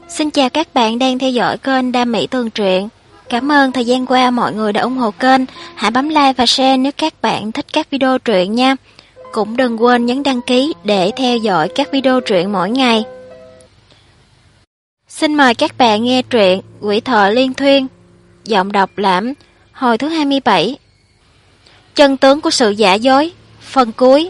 Xin chào các bạn đang theo dõi kênh Đam Mỹ Tường Truyện. Cảm ơn thời gian qua mọi người đã ủng hộ kênh. Hãy bấm like và share nếu các bạn thích các video truyện nha. Cũng đừng quên nhấn đăng ký để theo dõi các video truyện mỗi ngày. Xin mời các bạn nghe truyện Quỷ Thợ Liên Thuyên. Giọng đọc Lãm, hồi thứ 27. Chân tướng của sự giả dối, phần cuối.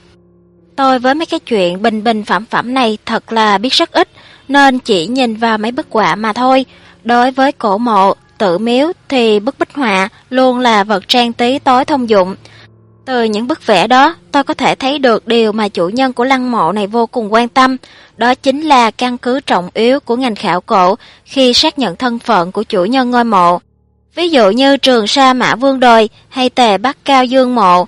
Tôi với mấy cái chuyện bình bình phẩm phẩm này thật là biết rất ít, nên chỉ nhìn vào mấy bức họa mà thôi. Đối với cổ mộ, tự miếu thì bức bích họa luôn là vật trang trí tối thông dụng. Từ những bức vẽ đó, tôi có thể thấy được điều mà chủ nhân của lăng mộ này vô cùng quan tâm. Đó chính là căn cứ trọng yếu của ngành khảo cổ khi xác nhận thân phận của chủ nhân ngôi mộ. Ví dụ như Trường Sa Mã Vương Đồi hay Tề Bắc Cao Dương Mộ,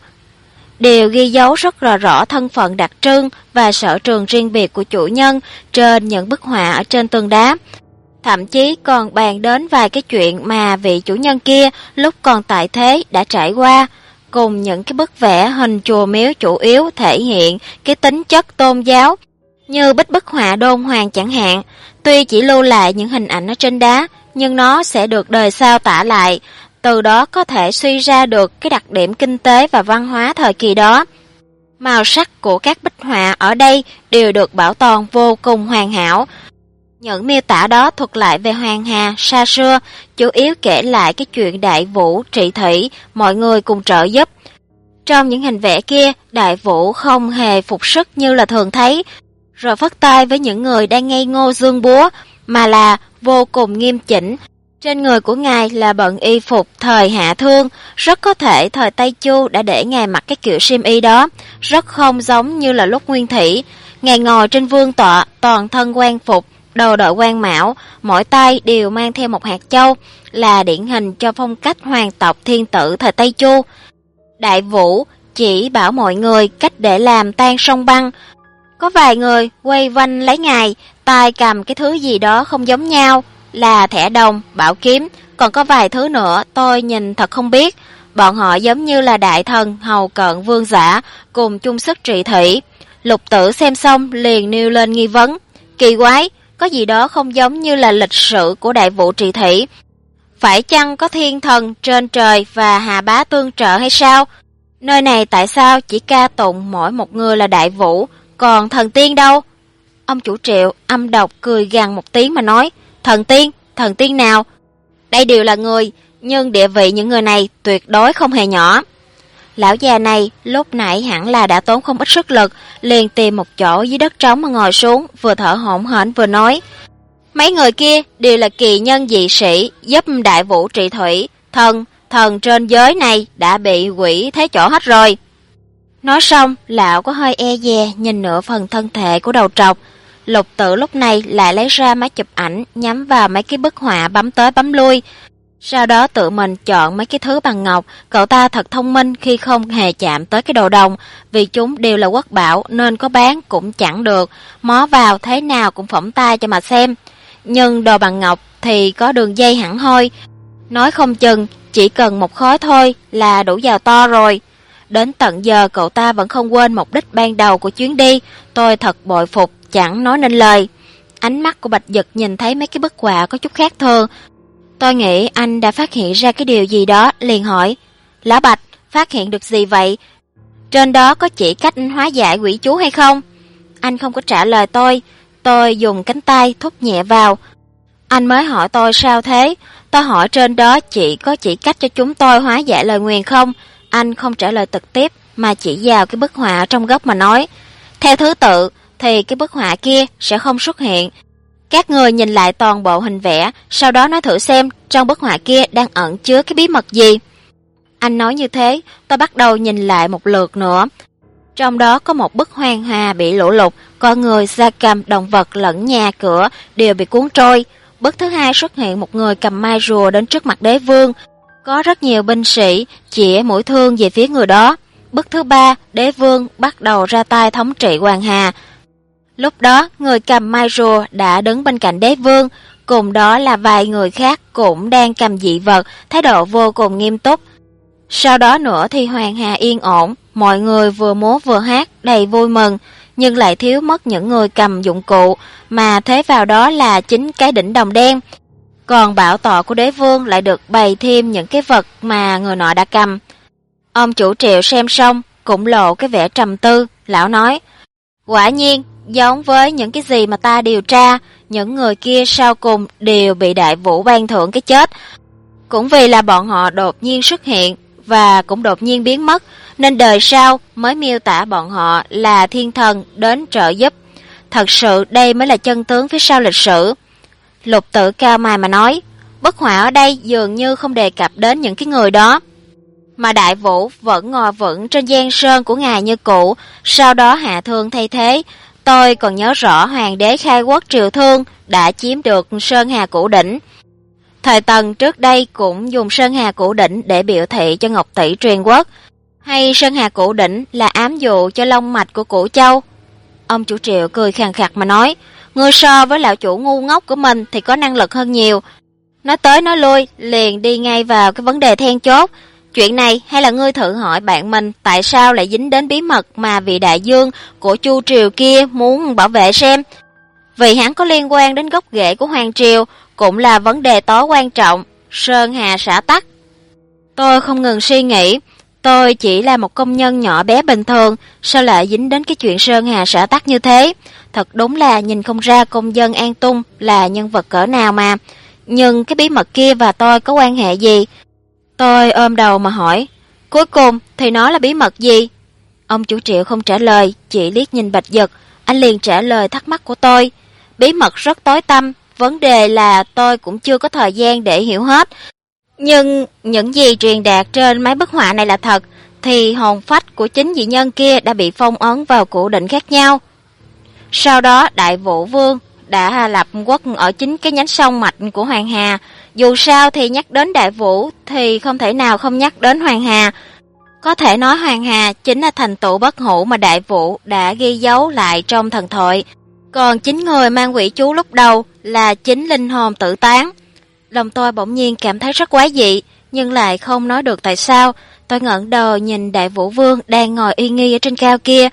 đều ghi dấu rất rõ thân phận đặc trưng và sở trường riêng biệt của chủ nhân trên những bức họa ở trên tường đá. Thậm chí còn bàn đến vài cái chuyện mà vị chủ nhân kia lúc còn tại thế đã trải qua, cùng những cái bức vẽ hình chùa miếu chủ yếu thể hiện cái tính chất tôn giáo, như bức họa Đôn Hoàng chẳng hạn. Tuy chỉ lưu lại những hình ảnh ở trên đá, nhưng nó sẽ được đời sau tả lại, từ đó có thể suy ra được cái đặc điểm kinh tế và văn hóa thời kỳ đó. Màu sắc của các bích họa ở đây đều được bảo tồn vô cùng hoàn hảo. Những miêu tả đó thuật lại về Hoàng Hà xa xưa, chủ yếu kể lại cái chuyện Đại Vũ trị thủy, mọi người cùng trợ giúp. Trong những hình vẽ kia, Đại Vũ không hề phục sức như là thường thấy, rồi phất tay với những người đang ngây ngô giương búa, mà là vô cùng nghiêm chỉnh. Trên người của ngài là bận y phục thời Hạ Thương, rất có thể thời Tây Chu đã để ngài mặc cái kiểu xiêm y đó, rất không giống như là lúc Nguyên Thủy. Ngài ngồi trên vương tọa, toàn thân quan phục, đầu đội quan mão, mỗi tay đều mang theo một hạt châu, là điển hình cho phong cách hoàng tộc thiên tử thời Tây Chu. Đại Vũ chỉ bảo mọi người cách để làm tan sông băng. Có vài người quay quanh lấy ngài, tay cầm cái thứ gì đó không giống nhau, là thẻ đồng, bảo kiếm, còn có vài thứ nữa tôi nhìn thật không biết. Bọn họ giống như là đại thần hầu cận vương giả cùng chung sức trị thủy. Lục Tử xem xong liền nêu lên nghi vấn. Kỳ quái, có gì đó không giống như là lịch sử của Đại Vũ trị thủy. Phải chăng có thiên thần trên trời và Hà Bá tương trợ hay sao? Nơi này tại sao chỉ ca tụng mỗi một người là Đại Vũ, còn thần tiên đâu? Ông chủ Triệu âm độc cười gằn một tiếng mà nói, thần tiên nào? Đây đều là người, nhưng địa vị những người này tuyệt đối không hề nhỏ. Lão già này lúc nãy hẳn là đã tốn không ít sức lực, liền tìm một chỗ dưới đất trống mà ngồi xuống, vừa thở hổn hển vừa nói, mấy người kia đều là kỳ nhân dị sĩ giúp Đại Vũ trị thủy, thần trên giới này đã bị quỷ thế chỗ hết rồi. Nói xong, lão có hơi e dè nhìn nửa phần thân thể của đầu trọc. Lục Tử lúc này lại lấy ra máy chụp ảnh, nhắm vào mấy cái bức họa bấm tới bấm lui. Sau đó tự mình chọn mấy cái thứ bằng ngọc. Cậu ta thật thông minh khi không hề chạm tới cái đồ đồng, vì chúng đều là quốc bảo nên có bán cũng chẳng được, mó vào thế nào cũng phỏng tay cho mà xem. Nhưng đồ bằng ngọc thì có đường dây hẳn hoi, nói không chừng chỉ cần một khối thôi là đủ giàu to rồi. Đến tận giờ cậu ta vẫn không quên mục đích ban đầu của chuyến đi, tôi thật bội phục, chẳng nói nên lời. Ánh mắt của Bạch Dực nhìn thấy mấy cái bức họa có chút khác thường. Tôi nghĩ anh đã phát hiện ra cái điều gì đó, liền hỏi, Lão Bạch, phát hiện được gì vậy? Trên đó có chỉ cách hóa giải quỷ chú hay không? Anh không có trả lời tôi dùng cánh tay thúc nhẹ vào. Anh mới hỏi tôi sao thế? Tôi hỏi trên đó có chỉ cách cho chúng tôi hóa giải lời nguyền không? Anh không trả lời trực tiếp, mà chỉ vào cái bức họa trong góc mà nói, theo thứ tự thì cái bức họa kia sẽ không xuất hiện. Các người nhìn lại toàn bộ hình vẽ, sau đó nói thử xem trong bức họa kia đang ẩn chứa cái bí mật gì. Anh nói như thế, tôi bắt đầu nhìn lại một lượt nữa. Trong đó có một bức hoàng hà bị lũ lụt, con người, gia cầm, động vật lẫn nhà cửa đều bị cuốn trôi. Bức thứ hai xuất hiện một người cầm mai rùa đến trước mặt đế vương, có rất nhiều binh sĩ chĩa mũi thương về phía người đó. Bức thứ ba, đế vương bắt đầu ra tay thống trị Hoàng Hà. Lúc đó, người cầm mai rùa đã đứng bên cạnh đế vương, cùng đó là vài người khác cũng đang cầm dị vật, thái độ vô cùng nghiêm túc. Sau đó nữa thì Hoàng Hà yên ổn, mọi người vừa múa vừa hát đầy vui mừng. nhưng lại thiếu mất những người cầm dụng cụ, mà thế vào đó là chính cái đỉnh đồng đen. Còn bảo tọa của đế vương lại được bày thêm những cái vật mà người nọ đã cầm. Ông chủ Triệu xem xong, cũng lộ cái vẻ trầm tư, lão nói, quả nhiên, giống với những cái gì mà ta điều tra, những người kia sau cùng đều bị Đại Vũ ban thưởng cái chết. Cũng vì là bọn họ đột nhiên xuất hiện và cũng đột nhiên biến mất, nên đời sau mới miêu tả bọn họ là thiên thần đến trợ giúp. Thật sự đây mới là chân tướng phía sau lịch sử. Lục Tử cao mày mà nói, bức họa ở đây dường như không đề cập đến những cái người đó. Mà Đại Vũ vẫn ngồi vững trên giang sơn của ngài như cũ, sau đó hạ thương thay thế. Tôi còn nhớ rõ hoàng đế khai quốc Triều Thương đã chiếm được Sơn Hà Cửu Đỉnh. Thời Tần trước đây cũng dùng Sơn Hà Cửu Đỉnh để biểu thị cho Ngọc Tỷ truyền quốc. Hay Sơn Hà Cửu Đỉnh là ám dụ cho long mạch của Cửu Châu? Ông chủ Triệu cười khàn khặt mà nói, ngươi so với lão chủ ngu ngốc của mình thì có năng lực hơn nhiều. Nói tới nói lui, liền đi ngay vào cái vấn đề then chốt. Chuyện này hay là ngươi thử hỏi bạn mình tại sao lại dính đến bí mật mà vị đại dương của Chu Triều kia muốn bảo vệ xem. Vì hắn có liên quan đến gốc rễ của Hoàng Triều, cũng là vấn đề tối quan trọng, Sơn Hà xã tắc. Tôi không ngừng suy nghĩ, tôi chỉ là một công nhân nhỏ bé bình thường, sao lại dính đến cái chuyện Sơn Hà xã tắc như thế? Thật đúng là nhìn không ra công dân An Tung là nhân vật cỡ nào mà. Nhưng cái bí mật kia và tôi có quan hệ gì? Tôi ôm đầu mà hỏi, cuối cùng thì nó là bí mật gì? Ông chủ Triệu không trả lời, chỉ liếc nhìn Bạch Dật, anh liền trả lời thắc mắc của tôi. Bí mật rất tối tăm, vấn đề là tôi cũng chưa có thời gian để hiểu hết. Nhưng những gì truyền đạt trên mấy bức họa này là thật, thì hồn phách của chính dị nhân kia đã bị phong ấn vào cửu đỉnh khác nhau. Sau đó Đại Vũ Vương đã lập quốc ở chính cái nhánh sông mạch của Hoàng Hà. Dù sao thì nhắc đến Đại Vũ thì không thể nào không nhắc đến Hoàng Hà. Có thể nói Hoàng Hà chính là thành tựu bất hủ mà Đại Vũ đã ghi dấu lại trong thần thoại. Còn chính người mang quỷ chú lúc đầu là chính linh hồn tự tán. Lòng tôi bỗng nhiên cảm thấy rất quái dị, nhưng lại không nói được tại sao. Tôi ngẩng đầu nhìn Đại Vũ Vương đang ngồi uy nghi ở trên cao kia,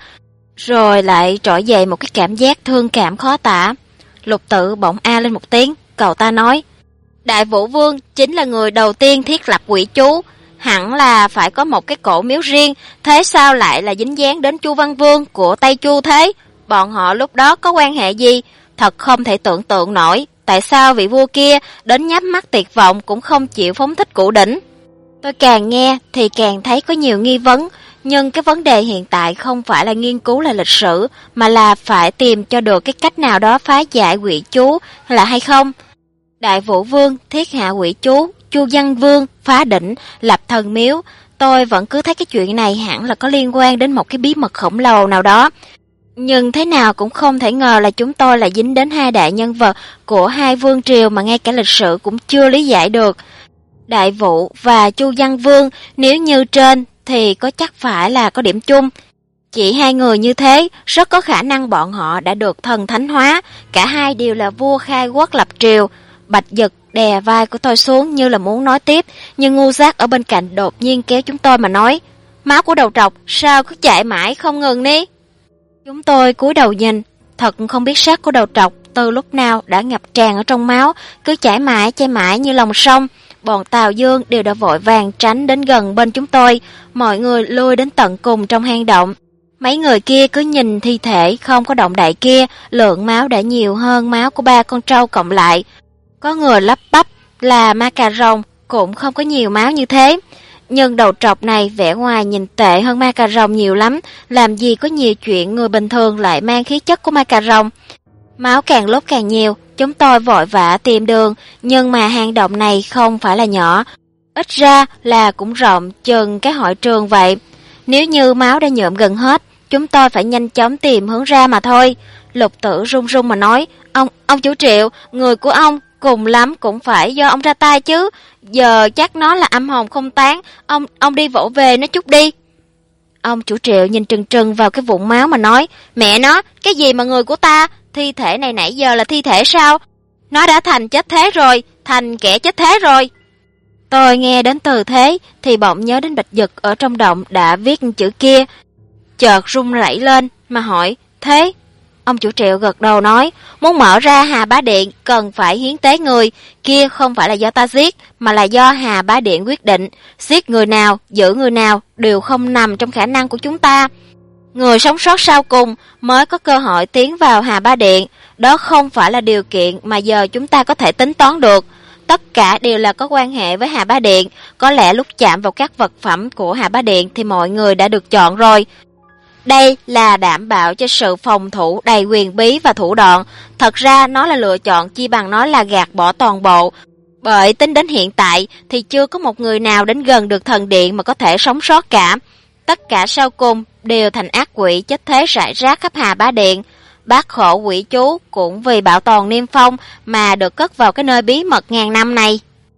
rồi lại trỗi dậy một cái cảm giác thương cảm khó tả. Lục Tự bỗng a lên một tiếng, cậu ta nói, Đại Vũ Vương chính là người đầu tiên thiết lập quỷ chú, hẳn là phải có một cái cổ miếu riêng, thế sao lại là dính dáng đến Chu Văn Vương của Tây Chu thế? Bọn họ lúc đó có quan hệ gì? Thật không thể tưởng tượng nổi, tại sao vị vua kia đến nhắm mắt tuyệt vọng cũng không chịu phóng thích cửu đỉnh? Tôi càng nghe thì càng thấy có nhiều nghi vấn, nhưng cái vấn đề hiện tại không phải là nghiên cứu lại lịch sử, mà là phải tìm cho được cái cách nào đó phá giải quỷ chú là hay không. Đại Vũ Vương thiết hạ quỷ chú, Chu Văn Vương phá đỉnh, lập thần miếu. Tôi vẫn cứ thấy cái chuyện này hẳn là có liên quan đến một cái bí mật khổng lồ nào đó. Nhưng thế nào cũng không thể ngờ là chúng tôi lại dính đến hai đại nhân vật của hai vương triều mà ngay cả lịch sử cũng chưa lý giải được. Đại Vũ và Chu Văn Vương nếu như trên thì có chắc phải là có điểm chung. Chỉ hai người như thế, rất có khả năng bọn họ đã được thần thánh hóa, cả hai đều là vua khai quốc lập triều. Bạch Dật đè vai của tôi xuống như là muốn nói tiếp, nhưng ngu giác ở bên cạnh đột nhiên kéo chúng tôi mà nói, máu của đầu trọc sao cứ chạy mãi không ngừng đi. Chúng tôi cúi đầu nhìn, thật không biết xác của đầu trọc từ lúc nào đã ngập tràn ở trong máu, cứ chảy mãi như lòng sông. Bọn Tào Dương đều đã vội vàng tránh đến gần bên chúng tôi, mọi người lui đến tận cùng trong hang động. Mấy người kia cứ nhìn thi thể không có động đậy kia, lượng máu đã nhiều hơn máu của 3 con trâu cộng lại. Có người lắp bắp là ma cà rồng cũng không có nhiều máu như thế. Nhưng đầu trọc này vẻ ngoài nhìn tệ hơn ma cà rồng nhiều lắm, làm gì có nhiều chuyện người bình thường lại mang khí chất của ma cà rồng. Máu càng lúc càng nhiều, chúng tôi vội vã tìm đường, nhưng mà hang động này không phải là nhỏ, ít ra là cũng rộng chừng cái hội trường vậy. Nếu như máu đã nhuộm gần hết, chúng tôi phải nhanh chóng tìm hướng ra mà thôi. Lục Tử run run mà nói, ông chủ Triệu, người của ông cùng lắm cũng phải do ông ra tay chứ, giờ chắc nó là âm hồn không tán, ông đi vỗ về nó chút đi. Ông chủ Triệu nhìn trừng trừng vào cái vụn máu mà nói, mẹ nó, cái gì mà người của ta, thi thể này nãy giờ là thi thể sao? Nó đã thành chết thế rồi, thành kẻ chết thế rồi. Tôi nghe đến từ thế thì bỗng nhớ đến Bạch Dật ở trong động đã viết chữ kia, chợt run rẩy lên mà hỏi, Thế, ông chủ Triệu gật đầu nói, muốn mở ra Hà Bá Điện cần phải hiến tế người, kia không phải là do ta giết, mà là do Hà Bá Điện quyết định, giết người nào, giữ người nào đều không nằm trong khả năng của chúng ta. Người sống sót sau cùng mới có cơ hội tiến vào Hà Bá Điện, đó không phải là điều kiện mà giờ chúng ta có thể tính toán được. Tất cả đều là có quan hệ với Hà Bá Điện, có lẽ lúc chạm vào các vật phẩm của Hà Bá Điện thì mọi người đã được chọn rồi. Đây là đảm bảo cho sự phòng thủ đầy quyền bí và thủ đoạn, thật ra nó là lựa chọn chi bằng nói là gạt bỏ toàn bộ. Bởi tính đến hiện tại thì chưa có một người nào đến gần được thần điện mà có thể sống sót cả. Tất cả sau cùng đều thành ác quỷ chết thế rải rác khắp Hà Bá Điện. Bác khổ quỷ chú cũng vì bảo toàn niêm phong mà được cất vào cái nơi bí mật ngàn năm này.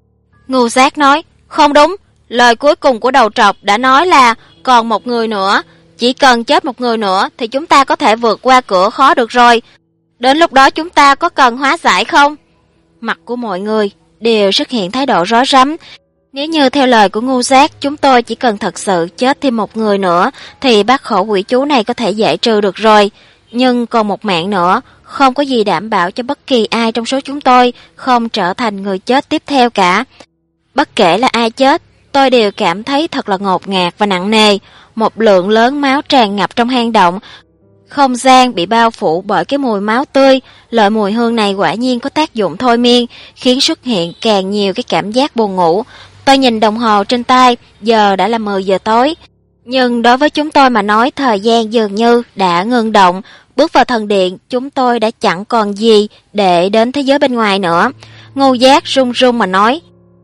Ngu Giác nói, không đúng, lời cuối cùng của đầu trọc đã nói là còn một người nữa. Chỉ cần chết một người nữa thì chúng ta có thể vượt qua cửa khó được rồi. Đến lúc đó chúng ta có cần hóa giải không? Mặt của mọi người đều xuất hiện thái độ rối rắm. Nếu như theo lời của Ngu Giác, chúng tôi chỉ cần thật sự chết thêm một người nữa thì bác khổ quỷ chú này có thể giải trừ được rồi. Nhưng còn một mạng nữa, không có gì đảm bảo cho bất kỳ ai trong số chúng tôi không trở thành người chết tiếp theo cả. Bất kể là ai chết, tôi đều cảm thấy thật là ngột ngạt và nặng nề. Một lượng lớn máu tràn ngập trong hang động. Không gian bị bao phủ bởi cái mùi máu tươi. Loại mùi hương này quả nhiên có tác dụng thôi miên, khiến xuất hiện càng nhiều cái cảm giác buồn ngủ. Tôi nhìn đồng hồ trên tay, giờ đã là 10 giờ tối. Nhưng đối với chúng tôi mà nói, thời gian dường như đã ngưng động. Bước vào thần điện, chúng tôi đã chẳng còn gì để đến thế giới bên ngoài nữa. Ngu Giác run run mà nói,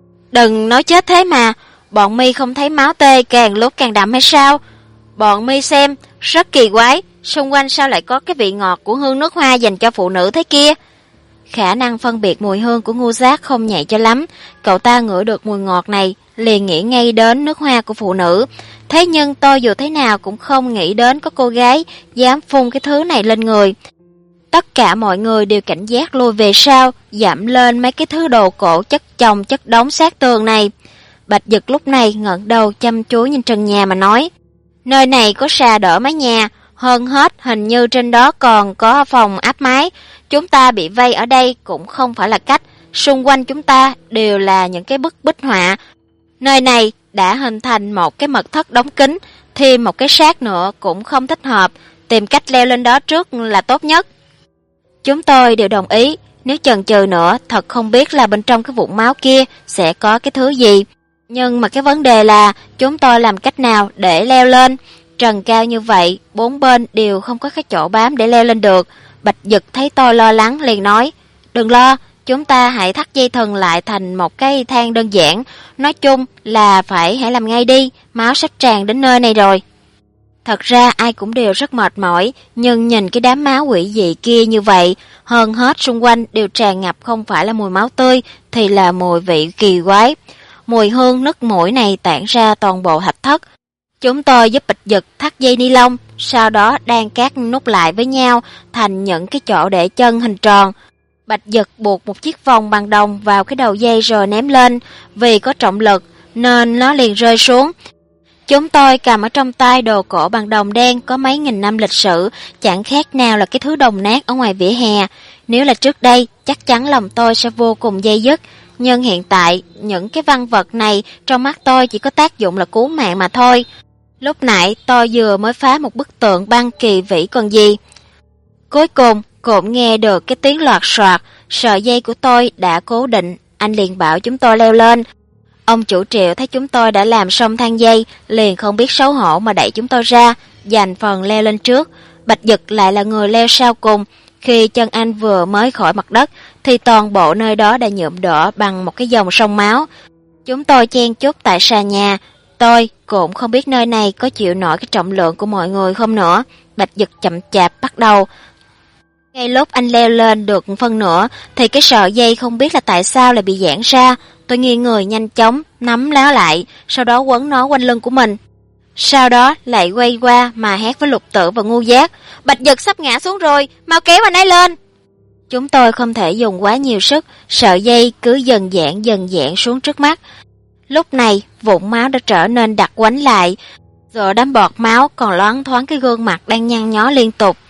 đừng nói chết thế mà, bọn mi không thấy máu tê càng lúc càng đậm hay sao? Bọn mi xem, rất kỳ quái, xung quanh sao lại có cái vị ngọt của hương nước hoa dành cho phụ nữ thế kia? Khả năng phân biệt mùi hương của Ngu Giác không nhạy cho lắm, cậu ta ngửi được mùi ngọt này, liền nghĩ ngay đến nước hoa của phụ nữ. Thế nhưng tôi dù thế nào cũng không nghĩ đến có cô gái dám phun cái thứ này lên người. Tất cả mọi người đều cảnh giác lùi về sau, dẫm lên mấy cái thứ đồ cổ chất chồng chất đống sát tường này. Bạch Dực lúc này ngẩng đầu chăm chú nhìn trần nhà mà nói, nơi này có xà đỡ mái nhà, hơn hết hình như trên đó còn có phòng áp mái. Chúng ta bị vây ở đây cũng không phải là cách, xung quanh chúng ta đều là những cái bức bích họa. Nơi này đã hình thành một cái mật thất đóng kín, thêm một cái xác nữa cũng không thích hợp, tìm cách leo lên đó trước là tốt nhất. Chúng tôi đều đồng ý, nếu chần chừ nữa thật không biết là bên trong cái vũng máu kia sẽ có cái thứ gì. Nhưng mà cái vấn đề là chúng tôi làm cách nào để leo lên? Trần cao như vậy, bốn bên đều không có cái chỗ bám để leo lên được. Bạch Dực thấy tôi lo lắng liền nói, đừng lo, chúng ta hãy thắt dây thừng lại thành một cái thang đơn giản. Nói chung là hãy làm ngay đi, máu sắp tràn đến nơi này rồi. Thật ra ai cũng đều rất mệt mỏi, nhưng nhìn cái đám máu quỷ dị kia như vậy, hơn hết xung quanh đều tràn ngập không phải là mùi máu tươi, thì là mùi vị kỳ quái. Mùi hương nức mũi này tản ra toàn bộ thạch thất. Chúng tôi giúp Bạch Dực thắt dây ni lông, sau đó đan các nút lại với nhau thành những cái chỗ để chân hình tròn. Bạch Dực buộc một chiếc vòng bằng đồng vào cái đầu dây rồi ném lên, vì có trọng lực nên nó liền rơi xuống. Chúng tôi cầm ở trong tay đồ cổ bằng đồng đen có mấy nghìn năm lịch sử, chẳng khác nào là cái thứ đồng nát ở ngoài vỉa hè. Nếu là trước đây, chắc chắn lòng tôi sẽ vô cùng dây dứt. Nhưng hiện tại, những cái văn vật này trong mắt tôi chỉ có tác dụng là cứu mạng mà thôi. Lúc nãy tôi vừa mới phá một bức tượng băng kỳ vĩ còn gì. Cuối cùng, cũng nghe được cái tiếng loạt soạt, sợi dây của tôi đã cố định, anh liền bảo chúng tôi leo lên. Ông chủ Triệu thấy chúng tôi đã làm xong thang dây, liền không biết xấu hổ mà đẩy chúng tôi ra, giành phần leo lên trước. Bạch Dực lại là người leo sau cùng. Khi chân anh vừa mới khỏi mặt đất, thì toàn bộ nơi đó đã nhuộm đỏ bằng một cái dòng sông máu. Chúng tôi chen chúc tại xà nhà. Tôi cũng không biết nơi này có chịu nổi cái trọng lượng của mọi người không nữa. Bạch Dực chậm chạp bắt đầu. Ngay lúc anh leo lên được phân nửa, thì cái sợi dây không biết là tại sao lại bị giãn ra. Tôi nghiêng người nhanh chóng, nắm nó lại, sau đó quấn nó quanh lưng của mình. Sau đó lại quay qua mà hét với Lục Tử và Ngu Giác, Bạch Dực sắp ngã xuống rồi, mau kéo anh ấy lên. Chúng tôi không thể dùng quá nhiều sức, sợi dây cứ dần dạn xuống trước mắt. Lúc này, vũng máu đã trở nên đặc quánh lại, rồi đám bọt máu còn loáng thoáng cái gương mặt đang nhăn nhó liên tục.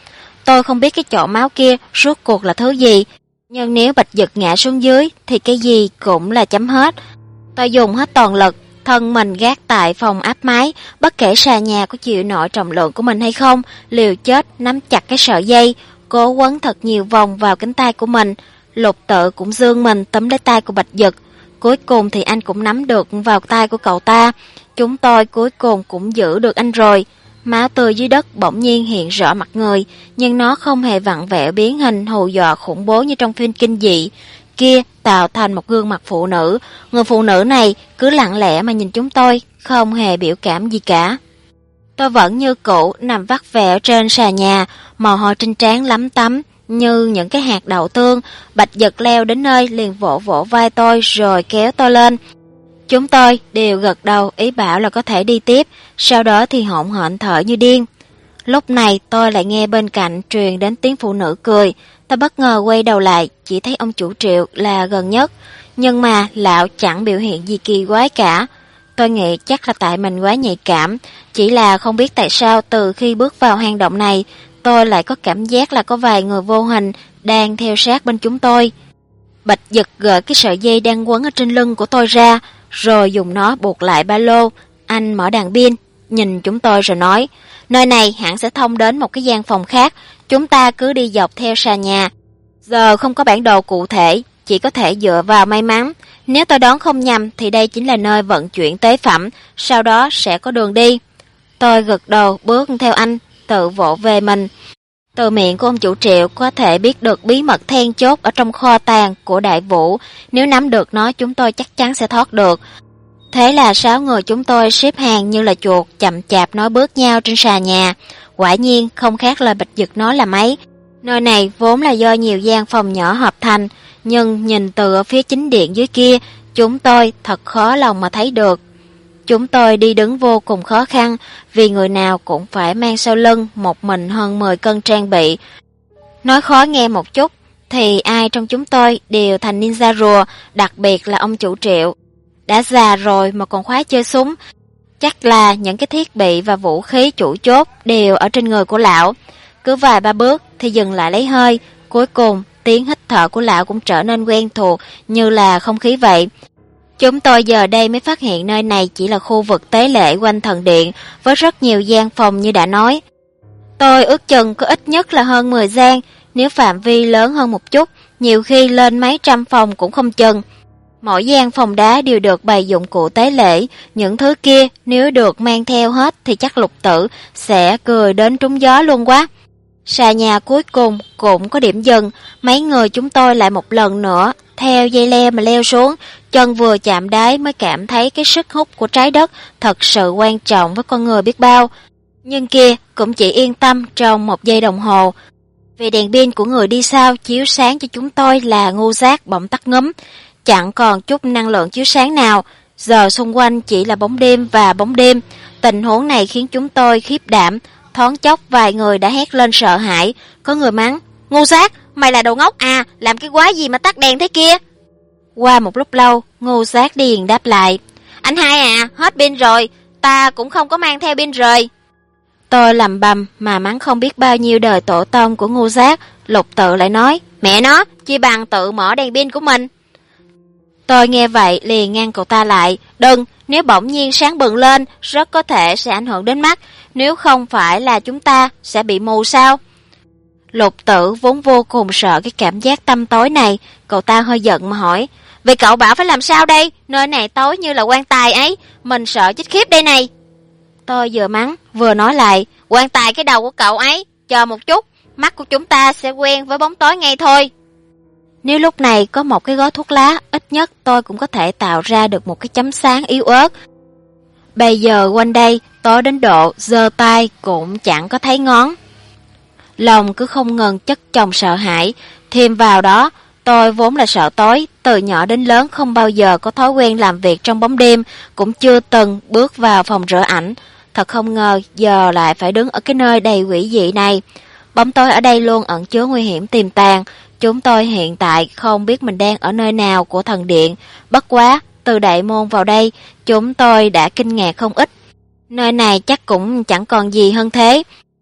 Tôi không biết cái chậu máu kia rốt cuộc là thứ gì, nhưng nếu Bạch Dực ngã xuống dưới thì cái gì cũng là chấm hết. Tôi dùng hết toàn lực, thân mình gác tại phòng áp máy, bất kể xà nhà có chịu nổi trọng lượng của mình hay không, liều chết nắm chặt cái sợi dây, cố quấn thật nhiều vòng vào cánh tay của mình. Lục Tự cũng giương mình túm lấy tay của Bạch Dực. Cuối cùng thì anh cũng nắm được vào tay của cậu ta. Chúng tôi cuối cùng cũng giữ được anh rồi. Máu tươi dưới đất bỗng nhiên hiện rõ mặt người, nhưng nó không hề vặn vẹo biến hình hù dọa khủng bố như trong phim kinh dị kia, tạo thành một gương mặt phụ nữ. Người phụ nữ này cứ lặng lẽ mà nhìn chúng tôi, không hề biểu cảm gì cả. Tôi vẫn như cũ nằm vắt vẹo trên xà nhà, mồ hôi trên trán lấm tấm như những cái hạt đậu tương. Bạch Dực leo đến nơi liền vỗ vỗ vai tôi rồi kéo tôi lên. Chúng tôi đều gật đầu ý bảo là có thể đi tiếp, sau đó thì hỗn hển thở như điên. Lúc này tôi lại nghe bên cạnh truyền đến tiếng phụ nữ cười. Tôi bất ngờ quay đầu lại, chỉ thấy ông chủ Triệu là gần nhất, nhưng mà lão chẳng biểu hiện gì kỳ quái cả. Tôi nghĩ chắc là tại mình quá nhạy cảm, chỉ là không biết tại sao từ khi bước vào hang động này, tôi lại có cảm giác là có vài người vô hình đang theo sát bên chúng tôi. Bạch Dực gỡ cái sợi dây đang quấn ở trên lưng của tôi ra, rồi dùng nó buộc lại ba lô. Anh mở đàn pin, nhìn chúng tôi rồi nói, nơi này hẳn sẽ thông đến một cái gian phòng khác, chúng ta cứ đi dọc theo xà nhà. Giờ không có bản đồ cụ thể, chỉ có thể dựa vào may mắn. Nếu tôi đoán không nhầm thì đây chính là nơi vận chuyển tế phẩm, sau đó sẽ có đường đi. Tôi gật đầu bước theo anh, tự vỗ về mình. Từ miệng của ông chủ Triệu có thể biết được bí mật then chốt ở trong kho tàng của Đại Vũ, nếu nắm được nó chúng tôi chắc chắn sẽ thoát được. Thế là 6 người chúng tôi xếp hàng như là chuột, chậm chạp nói bước nhau trên xà nhà. Quả nhiên không khác lời Bạch Dực nói là mấy. Nơi này vốn là do nhiều gian phòng nhỏ hợp thành, nhưng nhìn từ ở phía chính điện dưới kia, chúng tôi thật khó lòng mà thấy được. Chúng tôi đi đứng vô cùng khó khăn, vì người nào cũng phải mang sau lưng một mình hơn 10 cân trang bị. Nói khó nghe một chút, thì ai trong chúng tôi đều thành ninja rùa, đặc biệt là ông chủ Triệu. Đã già rồi mà còn khoái chơi súng, chắc là những cái thiết bị và vũ khí chủ chốt đều ở trên người của lão. Cứ vài ba bước thì dừng lại lấy hơi, cuối cùng tiếng hít thở của lão cũng trở nên quen thuộc như là không khí vậy. Chúng tôi giờ đây mới phát hiện nơi này chỉ là khu vực tế lễ quanh thần điện với rất nhiều gian phòng như đã nói. Tôi ước chừng có ít nhất là hơn 10 gian, nếu phạm vi lớn hơn một chút, nhiều khi lên mấy trăm phòng cũng không chừng. Mỗi gian phòng đá đều được bày dụng cụ tế lễ, những thứ kia nếu được mang theo hết thì chắc Lục Tử sẽ cười đến trúng gió luôn quá. Xà nhà cuối cùng cũng có điểm dừng, mấy người chúng tôi lại một lần nữa theo dây leo mà leo xuống, chân vừa chạm đáy mới cảm thấy cái sức hút của trái đất thật sự quan trọng với con người biết bao. Nhưng kia cũng chỉ yên tâm trong 1 giây đồng hồ, vì đèn pin của người đi sau chiếu sáng cho chúng tôi là ngu giác bỗng tắt ngúm, chẳng còn chút năng lượng chiếu sáng nào. Giờ xung quanh chỉ là bóng đêm và bóng đêm. Tình huống này khiến chúng tôi khiếp đảm, thoáng chốc vài người đã hét lên sợ hãi, có người mắng, ngu giác, mày là đồ ngốc à, làm cái quái gì mà tắt đèn thế kia. Qua một lúc lâu, ngu giác điền đáp lại, anh hai à, hết pin rồi, ta cũng không có mang theo pin rời. Tôi lầm bầm mà mắng không biết bao nhiêu đời tổ tông của ngu giác. Lục Tự lại nói, mẹ nó, chi bằng tự mở đèn pin của mình. Tôi nghe vậy liền ngăn cậu ta lại, đừng, nếu bỗng nhiên sáng bừng lên rất có thể sẽ ảnh hưởng đến mắt, nếu không phải là chúng ta sẽ bị mù sao? Lục Tử vốn vô cùng sợ cái cảm giác tăm tối này, cậu ta hơi giận mà hỏi, vậy cậu bảo phải làm sao đây, nơi này tối như là quan tài ấy, mình sợ chết khiếp đây này. Tôi vừa mắng vừa nói lại, quan tài cái đầu của cậu ấy, chờ một chút, mắt của chúng ta sẽ quen với bóng tối ngay thôi. Nếu lúc này có một cái gói thuốc lá, ít nhất tôi cũng có thể tạo ra được một cái chấm sáng yếu ớt. Bây giờ quanh đây, tối đến độ giơ tay cũng chẳng có thấy ngón. Lòng cứ không ngừng chất chồng sợ hãi, thêm vào đó, tôi vốn là sợ tối, từ nhỏ đến lớn không bao giờ có thói quen làm việc trong bóng đêm, cũng chưa từng bước vào phòng rửa ảnh. Thật không ngờ giờ lại phải đứng ở cái nơi đầy quỷ dị này. Bóng tối ở đây luôn ẩn chứa nguy hiểm tiềm tàng. Chúng tôi hiện tại không biết mình đang ở nơi nào của thần điện, bất quá từ đại môn vào đây chúng tôi đã kinh ngạc không ít. Nơi này chắc cũng chẳng còn gì hơn thế.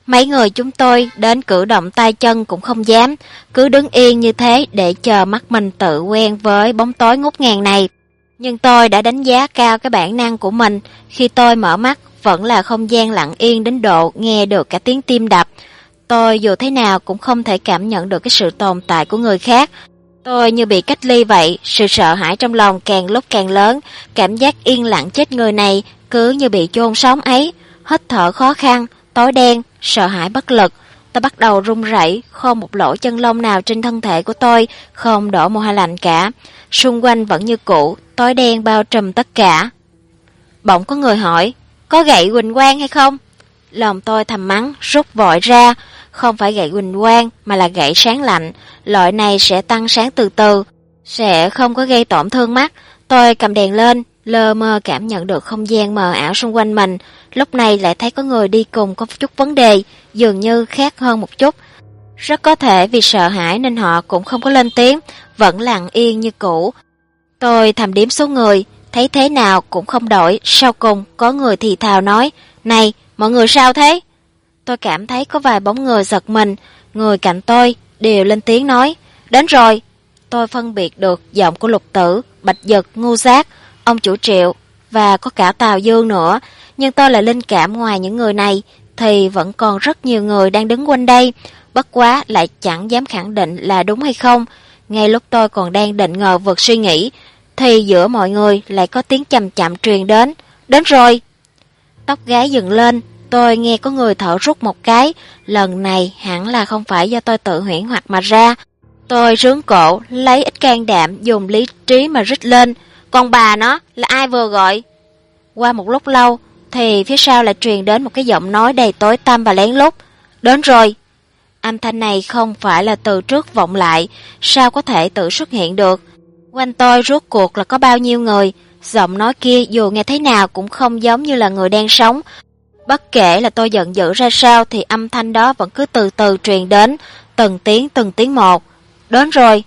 Mấy người chúng tôi đến cử động tay chân cũng không dám, cứ đứng yên như thế để chờ mắt mình tự quen với bóng tối ngút ngàn này. Nhưng tôi đã đánh giá cao cái bản năng của mình, khi tôi mở mắt vẫn là không gian lặng yên đến độ nghe được cả tiếng tim đập. Tôi dù thế nào cũng không thể cảm nhận được cái sự tồn tại của người khác. Tôi như bị cách ly vậy, sự sợ hãi trong lòng càng lúc càng lớn, cảm giác yên lặng chết người này cứ như bị chôn sống ấy, hít thở khó khăn, tối đen, sợ hãi bất lực. Tôi bắt đầu run rẩy, không một lỗ chân lông nào trên thân thể của tôi không đổ mồ hôi lạnh cả. Xung quanh vẫn như cũ, tối đen bao trùm tất cả. Bỗng có người hỏi, có gậy huỳnh quang hay không? Lòng tôi thầm mắng, rút vội ra, không phải gậy huỳnh quang mà là gậy sáng lạnh. Loại này sẽ tăng sáng từ từ, sẽ không có gây tổn thương mắt. Tôi cầm đèn lên, lơ mơ cảm nhận được không gian mờ ảo xung quanh mình. Lúc này lại thấy có người đi cùng có chút vấn đề, dường như khác hơn một chút. Rất có thể vì sợ hãi nên họ cũng không có lên tiếng, vẫn lặng yên như cũ. Tôi thầm đếm số người, thấy thế nào cũng không đổi. Sau cùng có người thì thào nói, này, mọi người sao thế? Tôi cảm thấy có vài bóng người giật mình, người cạnh tôi đều lên tiếng nói, đến rồi. Tôi phân biệt được giọng của Lục Tử, Bạch Dực, Ngu Giác, ông chủ Triệu và có cả Tào Dương nữa. Nhưng tôi lại linh cảm ngoài những người này thì vẫn còn rất nhiều người đang đứng quanh đây, bất quá lại chẳng dám khẳng định là đúng hay không. Ngay lúc tôi còn đang định ngờ vực suy nghĩ thì giữa mọi người lại có tiếng chậm chậm truyền đến rồi. Tóc gái dựng lên, tôi nghe có người thở rút một cái, lần này hẳn là không phải do tôi tự huyễn hoặc mà ra. Tôi rướn cổ, lấy ít can đảm, dùng lý trí mà rít lên, còn bà nó là ai vừa gọi? Qua một lúc lâu thì phía sau lại truyền đến một cái giọng nói đầy tối tăm và lén lút, đến rồi. Âm thanh này không phải là từ trước vọng lại, sao có thể tự xuất hiện được? Quanh tôi rốt cuộc là có bao nhiêu người? Giọng nói kia dù nghe thế nào cũng không giống như là người đang sống. Bất kể là tôi giận dữ ra sao thì âm thanh đó vẫn cứ từ từ truyền đến, từng tiếng một. Đến rồi.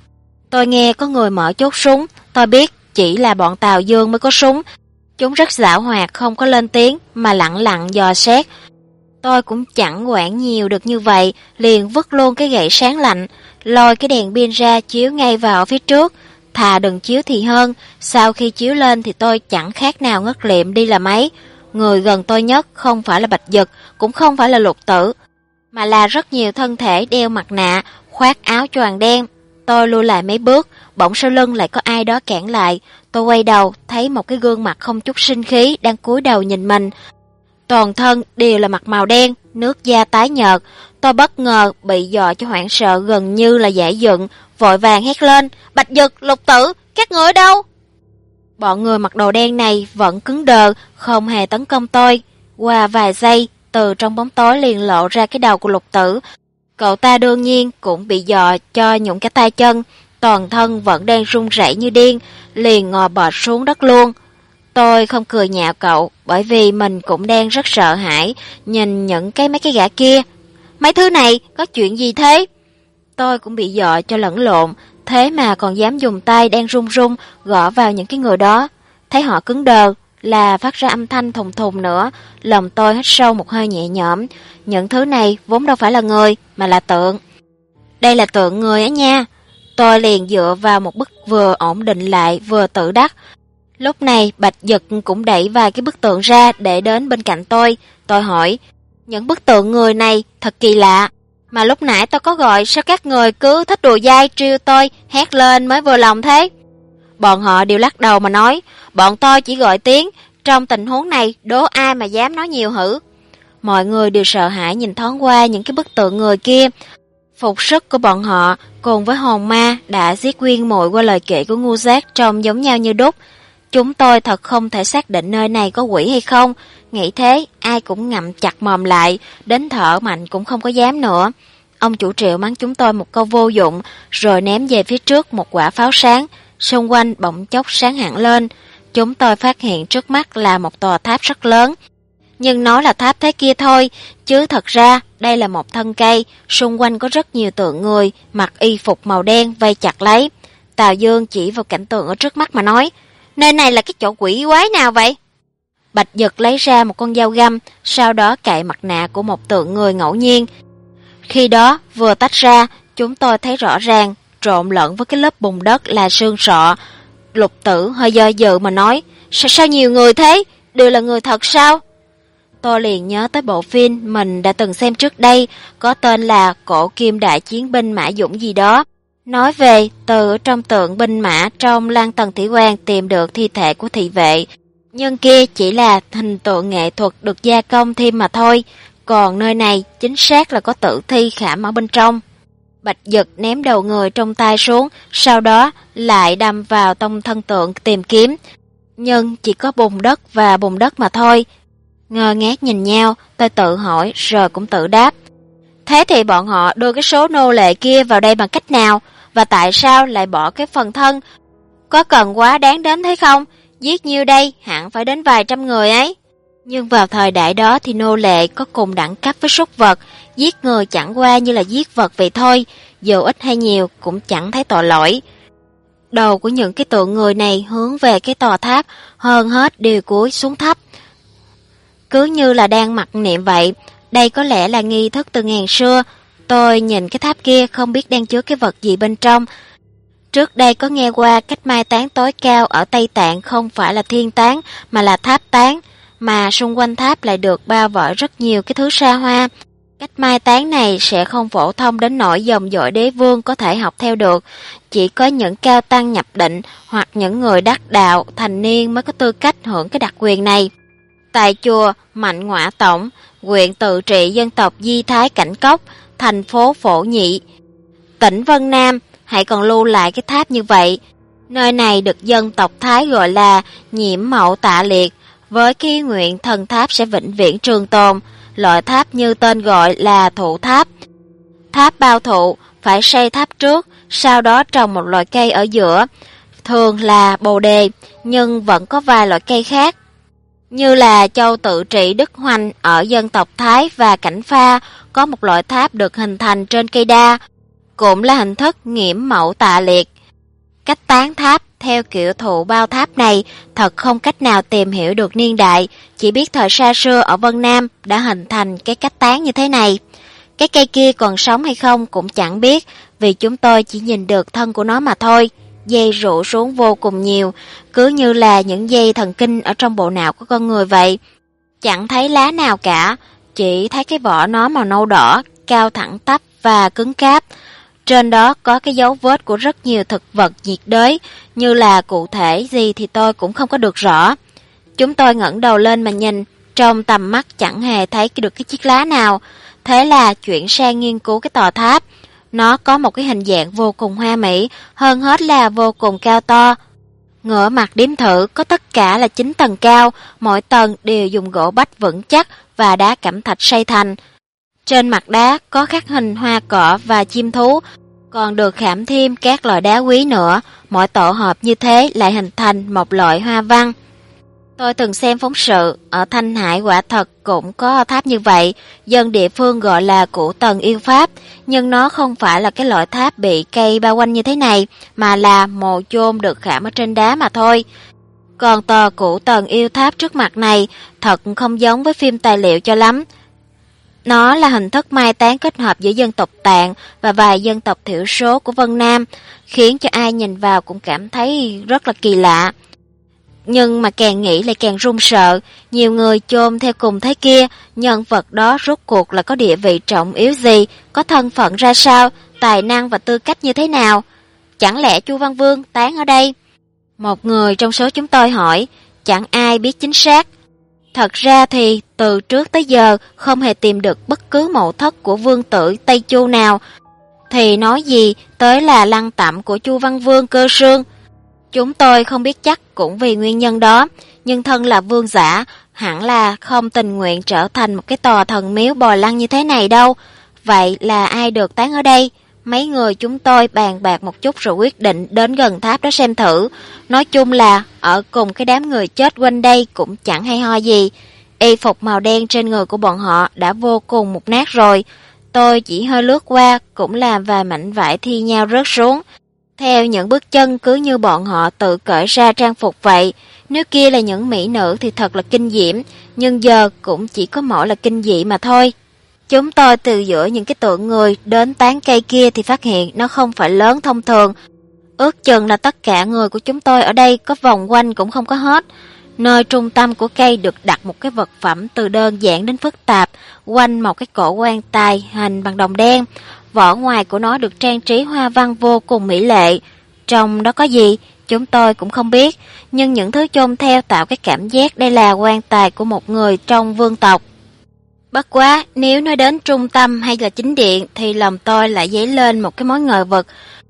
Tôi nghe có người mở chốt súng, tôi biết chỉ là bọn Tào Dương mới có súng. Chúng rất giảo hoạt, không có lên tiếng mà lặng lặng dò xét. Tôi cũng chẳng quản nhiều được như vậy, liền vứt luôn cái gậy sáng lạnh, lôi cái đèn pin ra chiếu ngay vào phía trước. Thà đừng chiếu thì hơn, sau khi chiếu lên thì tôi chẳng khác nào ngất liệm đi là mấy. Người gần tôi nhất không phải là Bạch Dực, cũng không phải là Lục Tử, mà là rất nhiều thân thể đeo mặt nạ, khoác áo choàng đen. Tôi lui lại mấy bước, bỗng sau lưng lại có ai đó cản lại. Tôi quay đầu, thấy một cái gương mặt không chút sinh khí đang cúi đầu nhìn mình. Toàn thân đều là mặt màu đen, nước da tái nhợt. Tôi bất ngờ bị dọa cho hoảng sợ gần như là dễ dựng, vội vàng hét lên, Bạch Dực, Lục Tử, các người ở đâu? Bọn người mặc đồ đen này vẫn cứng đờ, không hề tấn công tôi. Qua vài giây, từ trong bóng tối liền lộ ra cái đầu của Lục Tử. Cậu ta đương nhiên cũng bị dọa cho nhũn cả tay chân, toàn thân vẫn đang run rẩy như điên, liền ngồi bệt xuống đất luôn. Tôi không cười nhạo cậu, bởi vì mình cũng đang rất sợ hãi, nhìn những mấy cái gã kia. Mấy thứ này, có chuyện gì thế? Tôi cũng bị dọa cho lẫn lộn, thế mà còn dám dùng tay đang run run gõ vào những cái người đó. Thấy họ cứng đờ, là phát ra âm thanh thùng thùng nữa, lòng tôi hít sâu một hơi nhẹ nhõm. Những thứ này vốn đâu phải là người, mà là tượng. Đây là tượng người á nha. Tôi liền dựa vào một bức vừa ổn định lại vừa tự đắc. Lúc này Bạch Dực cũng đẩy vài cái bức tượng ra để đến bên cạnh tôi. Tôi hỏi, những bức tượng người này thật kỳ lạ, mà lúc nãy tôi có gọi sao các người cứ thích đùa dai trêu tôi, hét lên mới vừa lòng thế? Bọn họ đều lắc đầu mà nói, bọn tôi chỉ gọi tiếng, trong tình huống này đố ai mà dám nói nhiều hử? Mọi người đều sợ hãi nhìn thoáng qua những cái bức tượng người kia. Phục sức của bọn họ cùng với hồn ma đã giết nguyên mồi qua lời kể của Ngu Giác trông giống nhau như đúc. Chúng tôi thật không thể xác định nơi này có quỷ hay không. Nghĩ thế, ai cũng ngậm chặt mồm lại, đến thở mạnh cũng không có dám nữa. Ông chủ Triệu mắng chúng tôi một câu vô dụng, rồi ném về phía trước một quả pháo sáng. Xung quanh bỗng chốc sáng hẳn lên. Chúng tôi phát hiện trước mắt là một tòa tháp rất lớn. Nhưng nói là tháp thế kia thôi, chứ thật ra đây là một thân cây, xung quanh có rất nhiều tượng người, mặc y phục màu đen vây chặt lấy. Tào Dương chỉ vào cảnh tượng ở trước mắt mà nói, nơi này là cái chỗ quỷ quái nào vậy? Bạch Dực lấy ra một con dao găm, sau đó cạy mặt nạ của một tượng người ngẫu nhiên. Khi đó, vừa tách ra, chúng tôi thấy rõ ràng, trộn lẫn với cái lớp bùn đất là xương sọ. Lục Tử hơi do dự mà nói, sao nhiều người thế? Đều là người thật sao? Tôi liền nhớ tới bộ phim mình đã từng xem trước đây, có tên là Cổ Kim Đại Chiến Binh Mã Dũng gì đó. Nói về từ trong tượng binh mã trong Lăng Tần Thủy Quan tìm được thi thể của thị vệ. Nhưng kia chỉ là hình tượng nghệ thuật được gia công thêm mà thôi, còn nơi này chính xác là có tử thi khảm ở bên trong. Bạch Dực ném đầu người trong tay xuống, sau đó lại đâm vào trong thân tượng tìm kiếm. Nhưng chỉ có bùn đất và bùn đất mà thôi. Ngơ ngác nhìn nhau, tôi tự hỏi rồi cũng tự đáp. Thế thì bọn họ đưa cái số nô lệ kia vào đây bằng cách nào? Và tại sao lại bỏ cái phần thân? Có cần quá đáng đến thế không? Giết nhiêu đây hẳn phải đến vài trăm người ấy. Nhưng vào thời đại đó thì nô lệ có cùng đẳng cấp với súc vật. Giết người chẳng qua như là giết vật vậy thôi, dù ít hay nhiều cũng chẳng thấy tội lỗi. Đầu của những cái tượng người này hướng về cái tòa tháp, hơn hết đều cúi xuống thấp, cứ như là đang mặc niệm vậy. Đây có lẽ là nghi thức từ ngàn xưa. Tôi nhìn cái tháp kia không biết đang chứa cái vật gì bên trong. Trước đây có nghe qua cách mai táng tối cao ở Tây Tạng không phải là thiên táng mà là tháp táng, mà xung quanh tháp lại được bao vỏ rất nhiều cái thứ xa hoa. Cách mai táng này sẽ không phổ thông đến nỗi dòng dõi đế vương có thể học theo được, chỉ có những cao tăng nhập định hoặc những người đắc đạo thành niên mới có tư cách hưởng cái đặc quyền này. Tại chùa Mạnh Ngoại Tổng, huyện tự trị dân tộc Di Thái Cảnh Cốc, thành phố Phổ Nhị, tỉnh Vân Nam, hãy còn lưu lại cái tháp như vậy. Nơi này được dân tộc Thái gọi là Nhiễm Mậu Tạ Liệt, với cái nguyện thần tháp sẽ vĩnh viễn trường tồn. Loại tháp như tên gọi là thụ tháp. Tháp bao thụ phải xây tháp trước, sau đó trồng một loại cây ở giữa, thường là bồ đề, nhưng vẫn có vài loại cây khác. Như là châu tự trị Đức Hoành ở dân tộc Thái và Cảnh Pha có một loại tháp được hình thành trên cây đa, cũng là hình thức Nhiễm Mậu Tạ Liệt. Cách tán tháp theo kiểu thụ bao tháp này thật không cách nào tìm hiểu được niên đại, chỉ biết thời xa xưa ở Vân Nam đã hình thành cái cách tán như thế này. Cái cây kia còn sống hay không cũng chẳng biết, vì chúng tôi chỉ nhìn được thân của nó mà thôi. Dây rũ xuống vô cùng nhiều, cứ như là những dây thần kinh ở trong bộ não của con người vậy. Chẳng thấy lá nào cả, chỉ thấy cái vỏ nó màu nâu đỏ, cao thẳng tắp và cứng cáp. Trên đó có cái dấu vết của rất nhiều thực vật nhiệt đới, như là cụ thể gì thì tôi cũng không có được rõ. Chúng tôi ngẩng đầu lên mà nhìn, trong tầm mắt chẳng hề thấy được cái chiếc lá nào. Thế là chuyển sang nghiên cứu cái tòa tháp. Nó có một cái hình dạng vô cùng hoa mỹ, hơn hết là vô cùng cao to. Ngửa mặt đếm thử có tất cả là 9 tầng cao, mỗi tầng đều dùng gỗ bách vững chắc và đá cẩm thạch xây thành. Trên mặt đá có khắc hình hoa cỏ và chim thú, còn được khảm thêm các loại đá quý nữa, mỗi tổ hợp như thế lại hình thành một loại hoa văn. Tôi từng xem phóng sự, ở Thanh Hải quả thật cũng có tháp như vậy, dân địa phương gọi là Cửu Tần Yêu Pháp, nhưng nó không phải là cái loại tháp bị cây bao quanh như thế này, mà là mồ chôn được khảm ở trên đá mà thôi. Còn tòa Cửu Tần Yêu Tháp trước mặt này thật không giống với phim tài liệu cho lắm. Nó là hình thức mai táng kết hợp giữa dân tộc Tạng và vài dân tộc thiểu số của Vân Nam, khiến cho ai nhìn vào cũng cảm thấy rất là kỳ lạ. Nhưng mà càng nghĩ lại càng run sợ, nhiều người chôn theo cùng thế kia, nhân vật đó rốt cuộc là có địa vị trọng yếu gì, có thân phận ra sao, tài năng và tư cách như thế nào? Chẳng lẽ Chu Văn Vương táng ở đây? Một người trong số chúng tôi hỏi, chẳng ai biết chính xác. Thật ra thì từ trước tới giờ không hề tìm được bất cứ mộ thất của vương tử Tây Chu nào, thì nói gì tới là lăng tẩm của Chu Văn Vương Cơ Sương. Chúng tôi không biết chắc cũng vì nguyên nhân đó, nhưng thân là vương giả, hẳn là không tình nguyện trở thành một cái tòa thần miếu bò lăn như thế này đâu. Vậy là ai được táng ở đây? Mấy người chúng tôi bàn bạc một chút rồi quyết định đến gần tháp đó xem thử. Nói chung là ở cùng cái đám người chết quanh đây cũng chẳng hay ho gì. Y phục màu đen trên người của bọn họ đã vô cùng mục nát rồi. Tôi chỉ hơi lướt qua cũng làm vài mảnh vải thi nhau rớt xuống. theo những bước chân cứ như bọn họ tự cởi ra trang phục vậy. Nếu kia là những mỹ nữ thì thật là kinh diễm, nhưng giờ cũng chỉ có mỗi là kinh dị mà thôi. Chúng tôi từ giữa những cái tượng người đến tán cây kia thì phát hiện nó không phải lớn thông thường. Ước chừng là tất cả người của chúng tôi ở đây có vòng quanh cũng không có hết. Nơi trung tâm của cây được đặt một cái vật phẩm từ đơn giản đến phức tạp, quanh một cái cổ quan tài hình bằng đồng đen. Vỏ ngoài của nó được trang trí hoa văn vô cùng mỹ lệ. Trong đó có gì, chúng tôi cũng không biết, nhưng những thứ chôn theo tạo cái cảm giác đây là quan tài của một người trong vương tộc. Bất quá, nếu nói đến trung tâm hay là chính điện thì lòng tôi lại dấy lên một cái mối ngờ vực.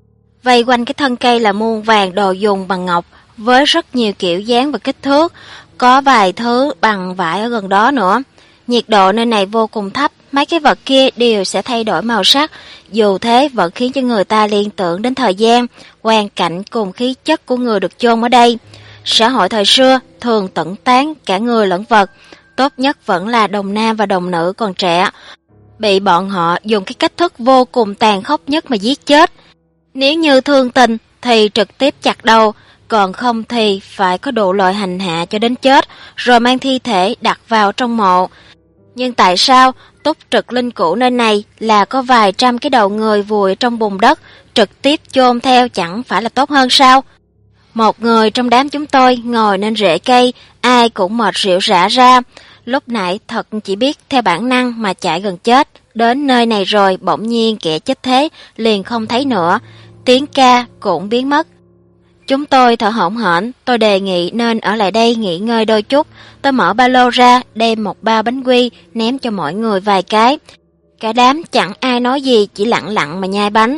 Vây quanh cái thân cây là muôn vàng đồ dùng bằng ngọc với rất nhiều kiểu dáng và kích thước, có vài thứ bằng vải ở gần đó nữa. Nhiệt độ nơi này vô cùng thấp, mấy cái vật kia đều sẽ thay đổi màu sắc, dù thế vẫn khiến cho người ta liên tưởng đến thời gian, hoàn cảnh cùng khí chất của người được chôn ở đây. Xã hội thời xưa thường tẩn tán cả người lẫn vật, tốt nhất vẫn là đồng nam và đồng nữ còn trẻ, bị bọn họ dùng cái cách thức vô cùng tàn khốc nhất mà giết chết. Nếu như thương tình thì trực tiếp chặt đầu, còn không thì phải có độ loại hành hạ cho đến chết, rồi mang thi thể đặt vào trong mộ. Nhưng tại sao túc trực linh cữu nơi này là có vài trăm cái đầu người vùi trong bùn đất, trực tiếp chôn theo chẳng phải là tốt hơn sao? Một người trong đám chúng tôi ngồi lên rễ cây, ai cũng mệt rệu rã ra. Lúc nãy thật chỉ biết theo bản năng mà chạy gần chết. Đến nơi này rồi bỗng nhiên kẻ chết thế liền không thấy nữa. Tiếng ca cũng biến mất. Chúng tôi thở hổn hển, tôi đề nghị nên ở lại đây nghỉ ngơi đôi chút. Tôi mở ba lô ra, đem một bao bánh quy, ném cho mọi người vài cái. Cả đám chẳng ai nói gì, chỉ lặng lặng mà nhai bánh.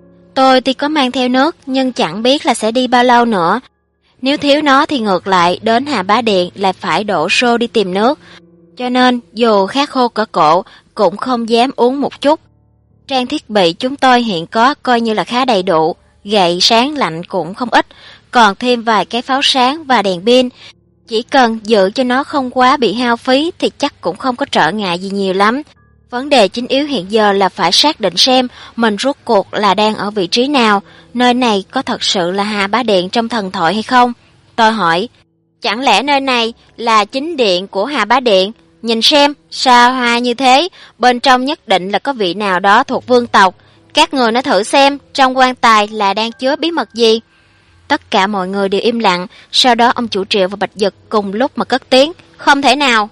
Tôi tuy có mang theo nước, nhưng chẳng biết là sẽ đi bao lâu nữa. Nếu thiếu nó thì ngược lại, đến Hà Bá Điện lại phải đổ xô đi tìm nước. Cho nên, dù khát khô cỡ cổ, cũng không dám uống một chút. Trang thiết bị chúng tôi hiện có coi như là khá đầy đủ. Gậy sáng lạnh cũng không ít, còn thêm vài cái pháo sáng và đèn pin. Chỉ cần giữ cho nó không quá bị hao phí thì chắc cũng không có trở ngại gì nhiều lắm. Vấn đề chính yếu hiện giờ là phải xác định xem mình rốt cuộc là đang ở vị trí nào, nơi này có thật sự là Hà Bá Điện trong thần thoại hay không? Tôi hỏi, chẳng lẽ nơi này là chính điện của Hà Bá Điện? Nhìn xem, xa hoa như thế, bên trong nhất định là có vị nào đó thuộc vương tộc. Các người nói thử xem, trong quan tài là đang chứa bí mật gì? Tất cả mọi người đều im lặng, sau đó ông chủ Triệu và Bạch Dực cùng lúc mà cất tiếng, không thể nào.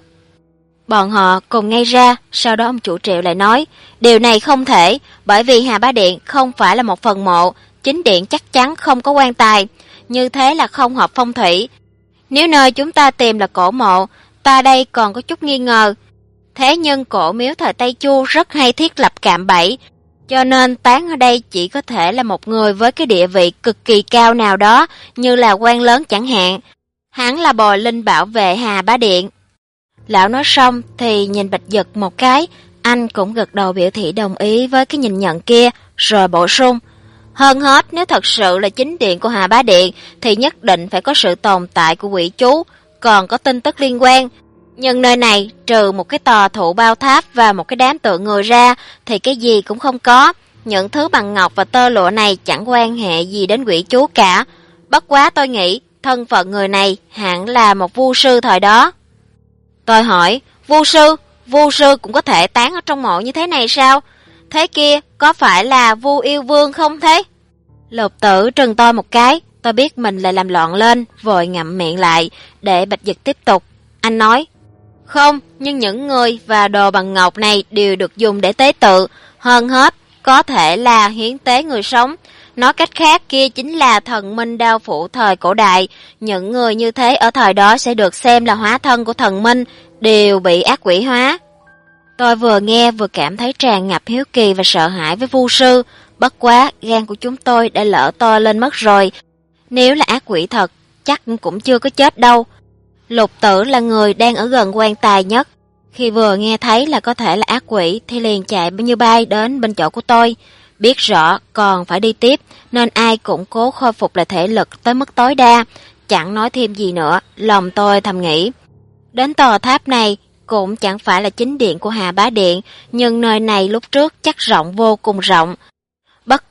Bọn họ cùng ngay ra, sau đó ông chủ Triệu lại nói, điều này không thể, bởi vì Hà Bá Điện không phải là một phần mộ, chính điện chắc chắn không có quan tài, như thế là không hợp phong thủy. Nếu nơi chúng ta tìm là cổ mộ, ta đây còn có chút nghi ngờ. Thế nhưng cổ miếu thời Tây Chu rất hay thiết lập cạm bẫy, cho nên tán ở đây chỉ có thể là một người với cái địa vị cực kỳ cao nào đó, như là quan lớn chẳng hạn. Hắn là bồi linh bảo vệ Hà Bá Điện. Lão nói xong thì nhìn Bạch Dực một cái, anh cũng gật đầu biểu thị đồng ý với cái nhìn nhận kia, rồi bổ sung. Hơn hết, nếu thật sự là chính điện của Hà Bá Điện thì nhất định phải có sự tồn tại của quỷ chú, còn có tin tức liên quan. Nhưng nơi này trừ một cái tòa thụ bao tháp và một cái đám tượng người ra thì cái gì cũng không có. Những thứ bằng ngọc và tơ lụa này chẳng quan hệ gì đến quỷ chú cả. Bất quá tôi nghĩ thân phận người này hẳn là một vu sư thời đó. Tôi hỏi, vu sư cũng có thể tán ở trong mộ như thế này sao? Thế kia có phải là vu yêu vương không thế? Lục Tử trừng tôi một cái, tôi biết mình lại làm loạn lên, vội ngậm miệng lại để Bạch Dực tiếp tục. Anh nói, không, nhưng những người và đồ bằng ngọc này đều được dùng để tế tự, hơn hết có thể là hiến tế người sống. Nói cách khác, kia chính là thần minh đao phủ thời cổ đại. Những người như thế ở thời đó sẽ được xem là hóa thân của thần minh, đều bị ác quỷ hóa. Tôi vừa nghe vừa cảm thấy tràn ngập hiếu kỳ và sợ hãi với vu sư. Bất quá, gan của chúng tôi đã lỡ to lên mất rồi. Nếu là ác quỷ thật, chắc cũng chưa có chết đâu. Lục Tử là người đang ở gần quan tài nhất. Khi vừa nghe thấy là có thể là ác quỷ thì liền chạy như bay đến bên chỗ của tôi. Biết rõ còn phải đi tiếp nên ai cũng cố khôi phục lại thể lực tới mức tối đa. Chẳng nói thêm gì nữa, lòng tôi thầm nghĩ. Đến tòa tháp này cũng chẳng phải là chính điện của Hà Bá Điện, nhưng nơi này lúc trước chắc rộng vô cùng rộng. Bất quá,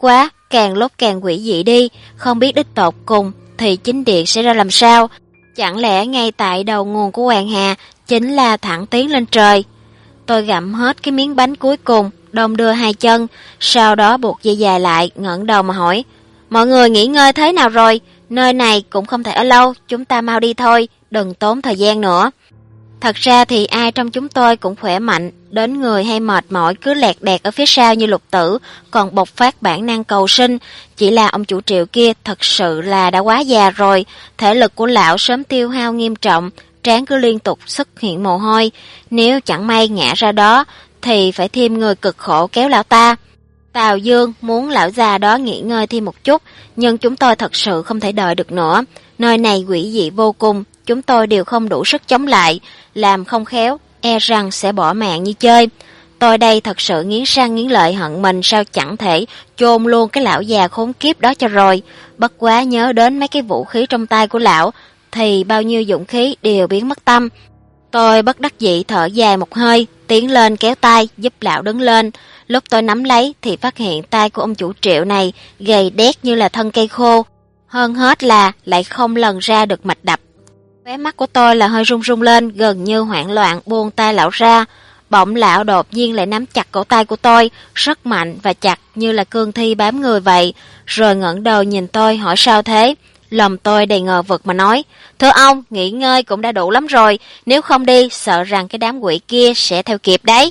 càng lúc càng quỷ dị đi, không biết đích tột cùng thì chính điện sẽ ra làm sao. Chẳng lẽ ngay tại đầu nguồn của Hoàng Hà chính là thẳng tiến lên trời? Tôi gặm hết cái miếng bánh cuối cùng, đong đưa hai chân, sau đó buộc dây dài lại, ngẩng đầu mà hỏi: mọi người nghỉ ngơi thế nào rồi? Nơi này cũng không thể ở lâu, chúng ta mau đi thôi, đừng tốn thời gian nữa. Thật ra thì ai trong chúng tôi cũng khỏe mạnh, đến người hay mệt mỏi cứ lẹt đẹt ở phía sau như Lục Tử, còn bộc phát bản năng cầu sinh. Chỉ là ông chủ Triệu kia thật sự là đã quá già rồi, thể lực của lão sớm tiêu hao nghiêm trọng, trán cứ liên tục xuất hiện mồ hôi. Nếu chẳng may ngã ra đó, thì phải thêm người cực khổ kéo lão ta. Tào Dương muốn lão già đó nghỉ ngơi thêm một chút, nhưng chúng tôi thật sự không thể đợi được nữa. Nơi này quỷ dị vô cùng, chúng tôi đều không đủ sức chống lại, làm không khéo, e rằng sẽ bỏ mạng như chơi. Tôi đây thật sự nghiến răng nghiến lợi hận mình sao chẳng thể chôn luôn cái lão già khốn kiếp đó cho rồi. Bất quá nhớ đến mấy cái vũ khí trong tay của lão, thì bao nhiêu dũng khí đều biến mất tâm. Tôi bất đắc dĩ thở dài một hơi, tiến lên kéo tay giúp lão đứng lên. Lúc tôi nắm lấy thì phát hiện tay của ông chủ Triệu này gầy đét như là thân cây khô. Hơn hết là lại không lần ra được mạch đập. Khóe mắt của tôi là hơi run run lên, gần như hoảng loạn buông tay lão ra. Bỗng lão đột nhiên lại nắm chặt cổ tay của tôi, rất mạnh và chặt như là cương thi bám người vậy. Rồi ngẩng đầu nhìn tôi hỏi sao thế. Lòng tôi đầy ngờ vực mà nói: thưa ông, nghỉ ngơi cũng đã đủ lắm rồi, nếu không đi sợ rằng cái đám quỷ kia sẽ theo kịp đấy.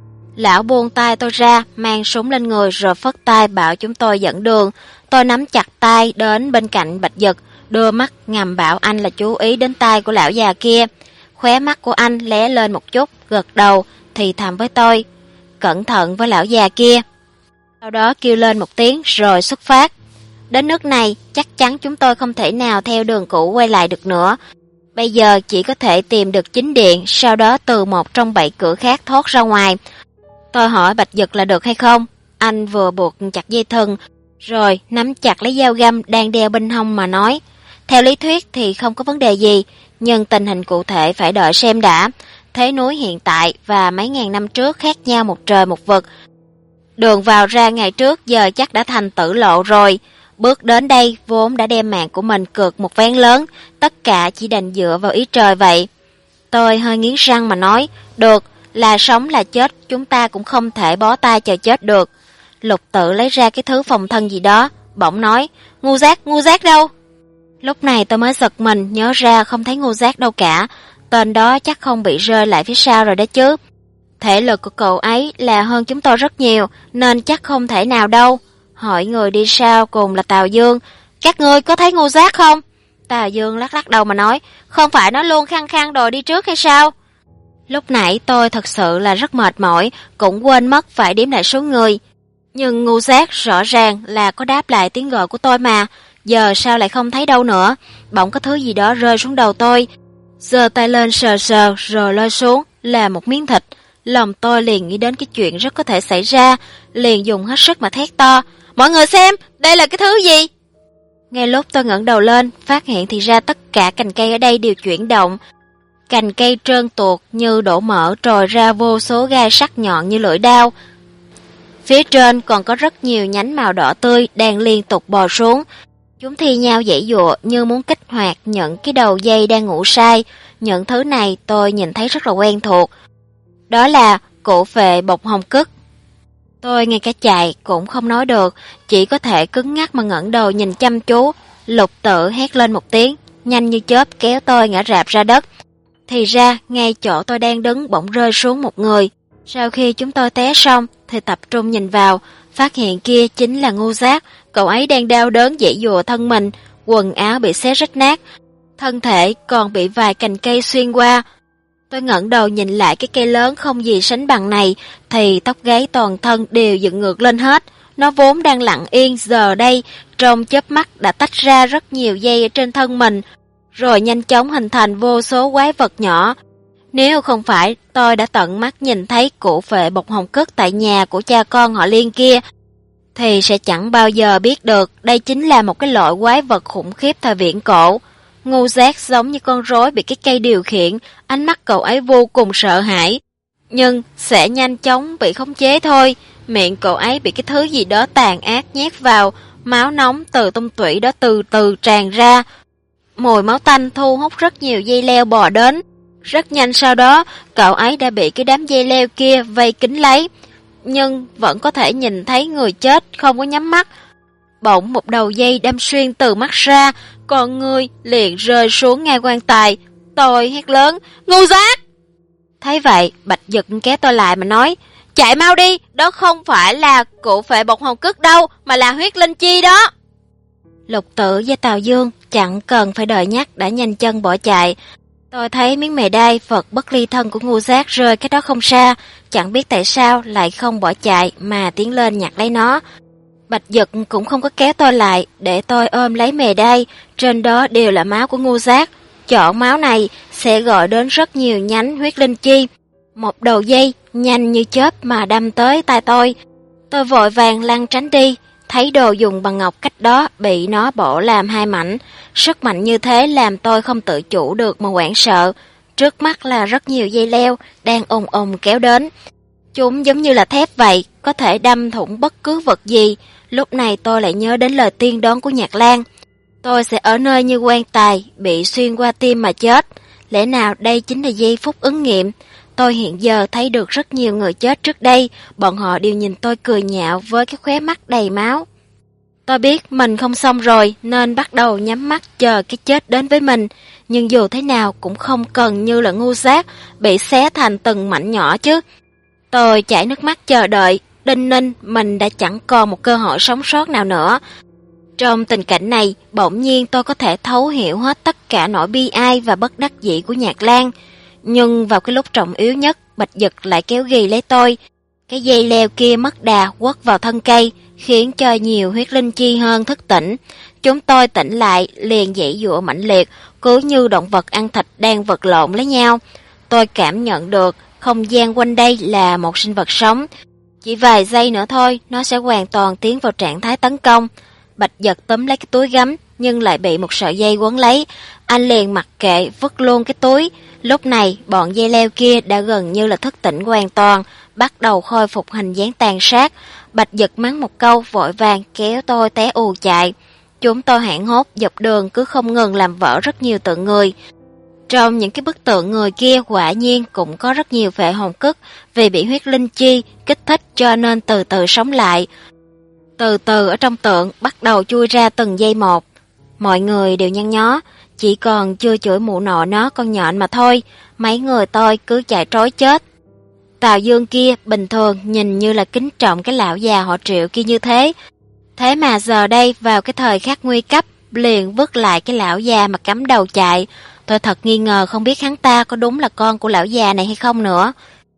Lão buông tay tôi ra, mang súng lên người rồi phất tay bảo chúng tôi dẫn đường. Tôi nắm chặt tay đến bên cạnh Bạch Dực, đưa mắt ngầm bảo anh là chú ý đến tay của lão già kia. Khóe mắt của anh lé lên một chút, gật đầu, thì thầm với tôi: cẩn thận với lão già kia. Sau đó kêu lên một tiếng rồi xuất phát. Đến nước này, chắc chắn chúng tôi không thể nào theo đường cũ quay lại được nữa. Bây giờ chỉ có thể tìm được chính điện, sau đó từ một trong 7 cửa khác thoát ra ngoài. Tôi hỏi Bạch Dực là được hay không. Anh vừa buộc chặt dây thừng, rồi nắm chặt lấy dao găm đang đeo bên hông mà nói: theo lý thuyết thì không có vấn đề gì, nhưng tình hình cụ thể phải đợi xem đã. Thế núi hiện tại và mấy ngàn năm trước khác nhau một trời một vực. Đường vào ra ngày trước giờ chắc đã thành tử lộ rồi. Bước đến đây vốn đã đem mạng của mình cược một ván lớn, tất cả chỉ đành dựa vào ý trời vậy. Tôi hơi nghiến răng mà nói: được, là sống là chết chúng ta cũng không thể bó tay chờ chết được. Lục Tự lấy ra cái thứ phòng thân gì đó, bỗng nói: ngu giác đâu? Lúc này tôi mới giật mình nhớ ra không thấy ngu giác đâu cả. Tên đó chắc không bị rơi lại phía sau rồi đó chứ. Thể lực của cậu ấy là hơn chúng tôi rất nhiều, nên chắc không thể nào đâu. Hỏi người đi sau cùng là Tào Dương: các ngươi có thấy ngu giác không? Tào Dương lắc lắc đầu mà nói: không phải nó luôn khăng khăng đòi đi trước hay sao? Lúc nãy tôi thật sự là rất mệt mỏi, cũng quên mất phải đếm lại số người. Nhưng ngu giác rõ ràng là có đáp lại tiếng gọi của tôi mà, giờ sao lại không thấy đâu nữa. Bỗng có thứ gì đó rơi xuống đầu tôi, giơ tay lên sờ sờ rồi lôi xuống là một miếng thịt. Lòng tôi liền nghĩ đến cái chuyện rất có thể xảy ra, liền dùng hết sức mà thét to: mọi người xem, đây là cái thứ gì? Ngay lúc tôi ngẩng đầu lên, phát hiện thì ra tất cả cành cây ở đây đều chuyển động. Cành cây trơn tuột như đổ mỡ trồi ra vô số gai sắc nhọn như lưỡi dao. Phía trên còn có rất nhiều nhánh màu đỏ tươi đang liên tục bò xuống. Chúng thi nhau giãy giụa như muốn kích hoạt những cái đầu dây đang ngủ say. Những thứ này tôi nhìn thấy rất là quen thuộc. Đó là cổ phệ bộc hồng cức. Tôi ngay cả chạy cũng không nói được, chỉ có thể cứng ngắc mà ngẩng đầu nhìn chăm chú. Lục Tự hét lên một tiếng, nhanh như chớp kéo tôi ngã rạp ra đất. Thì ra ngay chỗ tôi đang đứng bỗng rơi xuống một người. Sau khi chúng tôi té xong thì tập trung nhìn vào, phát hiện kia chính là ngu giác. Cậu ấy đang đau đớn giãy giụa thân mình, quần áo bị xé rách nát, thân thể còn bị vài cành cây xuyên qua. Tôi ngẩng đầu nhìn lại cái cây lớn không gì sánh bằng này, thì tóc gáy toàn thân đều dựng ngược lên hết. Nó vốn đang lặng yên, giờ đây trong chớp mắt đã tách ra rất nhiều dây ở trên thân mình, rồi nhanh chóng hình thành vô số quái vật nhỏ. Nếu không phải tôi đã tận mắt nhìn thấy cổ phệ bộc hồng cức tại nhà của cha con họ Liên kia, thì sẽ chẳng bao giờ biết được đây chính là một cái loại quái vật khủng khiếp thời viễn cổ. Ngu giác giống như con rối bị cái cây điều khiển, ánh mắt cậu ấy vô cùng sợ hãi, nhưng sẽ nhanh chóng bị khống chế thôi. miệng cậu ấy bị cái thứ gì đó tàn ác nhét vào, máu nóng từ tung tủy đó từ từ tràn ra. Mùi máu tanh thu hút rất nhiều dây leo bò đến. Rất nhanh sau đó, cậu ấy đã bị cái đám dây leo kia vây kín lấy, nhưng vẫn có thể nhìn thấy người chết không có nhắm mắt. Bỗng một đầu dây đâm xuyên từ mắt ra, con người liền rơi xuống ngay quan tài. Tôi hét lớn, ngu giác! Thấy vậy, Bạch Dực kéo tôi lại mà nói, chạy mau đi, đó không phải là cụ phệ bột hồn cức đâu, mà là huyết linh chi đó. Lục Tử và Tào Dương chẳng cần phải đợi nhắc đã nhanh chân bỏ chạy. Tôi thấy miếng mề đai vật bất ly thân của ngu giác rơi cái đó không xa, chẳng biết tại sao lại không bỏ chạy mà tiến lên nhặt lấy nó. Bạch Dực cũng không có kéo tôi lại để tôi ôm lấy mề đai, trên đó đều là máu của ngu giác. Chọn máu này sẽ gọi đến rất nhiều nhánh huyết linh chi. Một đầu dây nhanh như chớp mà đâm tới tai tôi. Tôi vội vàng lăn tránh đi, thấy đồ dùng bằng ngọc cách đó bị nó bổ làm hai mảnh. Sức mạnh như thế làm tôi không tự chủ được mà hoảng sợ. Trước mắt là rất nhiều dây leo đang ùng ùng kéo đến. Chúng giống như là thép vậy, có thể đâm thủng bất cứ vật gì. Lúc này tôi lại nhớ đến lời tiên đoán của Nhạc Lan. Tôi sẽ ở nơi như quan tài, bị xuyên qua tim mà chết. Lẽ nào đây chính là giây phút ứng nghiệm? Tôi hiện giờ thấy được rất nhiều người chết trước đây, bọn họ đều nhìn tôi cười nhạo với cái khóe mắt đầy máu. Tôi biết mình không xong rồi nên bắt đầu nhắm mắt chờ cái chết đến với mình, nhưng dù thế nào cũng không cần như là ngu giác bị xé thành từng mảnh nhỏ chứ. Tôi chảy nước mắt chờ đợi, đinh ninh mình đã chẳng còn một cơ hội sống sót nào nữa. Trong tình cảnh này, bỗng nhiên tôi có thể thấu hiểu hết tất cả nỗi bi ai và bất đắc dĩ của Nhạc Lan. Nhưng vào cái lúc trọng yếu nhất, Bạch Dực lại kéo ghì lấy tôi. Cái dây leo kia mất đà quất vào thân cây, khiến cho nhiều huyết linh chi hơn thức tỉnh. Chúng tôi tỉnh lại, liền giãy giụa mãnh liệt, cứ như động vật ăn thịt đang vật lộn lấy nhau. Tôi cảm nhận được không gian quanh đây là một sinh vật sống. Chỉ vài giây nữa thôi, nó sẽ hoàn toàn tiến vào trạng thái tấn công. Bạch Dực túm lấy cái túi gấm, nhưng lại bị một sợi dây quấn lấy. Anh liền mặc kệ, vứt luôn cái túi. Lúc này, bọn dây leo kia đã gần như là thức tỉnh hoàn toàn, bắt đầu khôi phục hình dáng tàn sát. Bạch Dực mắng một câu vội vàng kéo tôi té ù chạy. Chúng tôi hoảng hốt dọc đường cứ không ngừng làm vỡ rất nhiều tượng người. Trong những cái bức tượng người kia quả nhiên cũng có rất nhiều phệ hồn cức, vì bị huyết linh chi kích thích cho nên từ từ sống lại. Từ từ ở trong tượng bắt đầu chui ra từng giây một. Mọi người đều nhăn nhó, chỉ còn chưa chửi mụ nọ nó con nhện mà thôi. Mấy người tôi cứ chạy trối chết. Tào Dương kia bình thường nhìn như là kính trọng cái lão già họ Triệu kia như thế. Thế mà giờ đây vào cái thời khắc nguy cấp liền vứt lại cái lão già mà cắm đầu chạy. Tôi thật nghi ngờ không biết hắn ta có đúng là con của lão già này hay không nữa.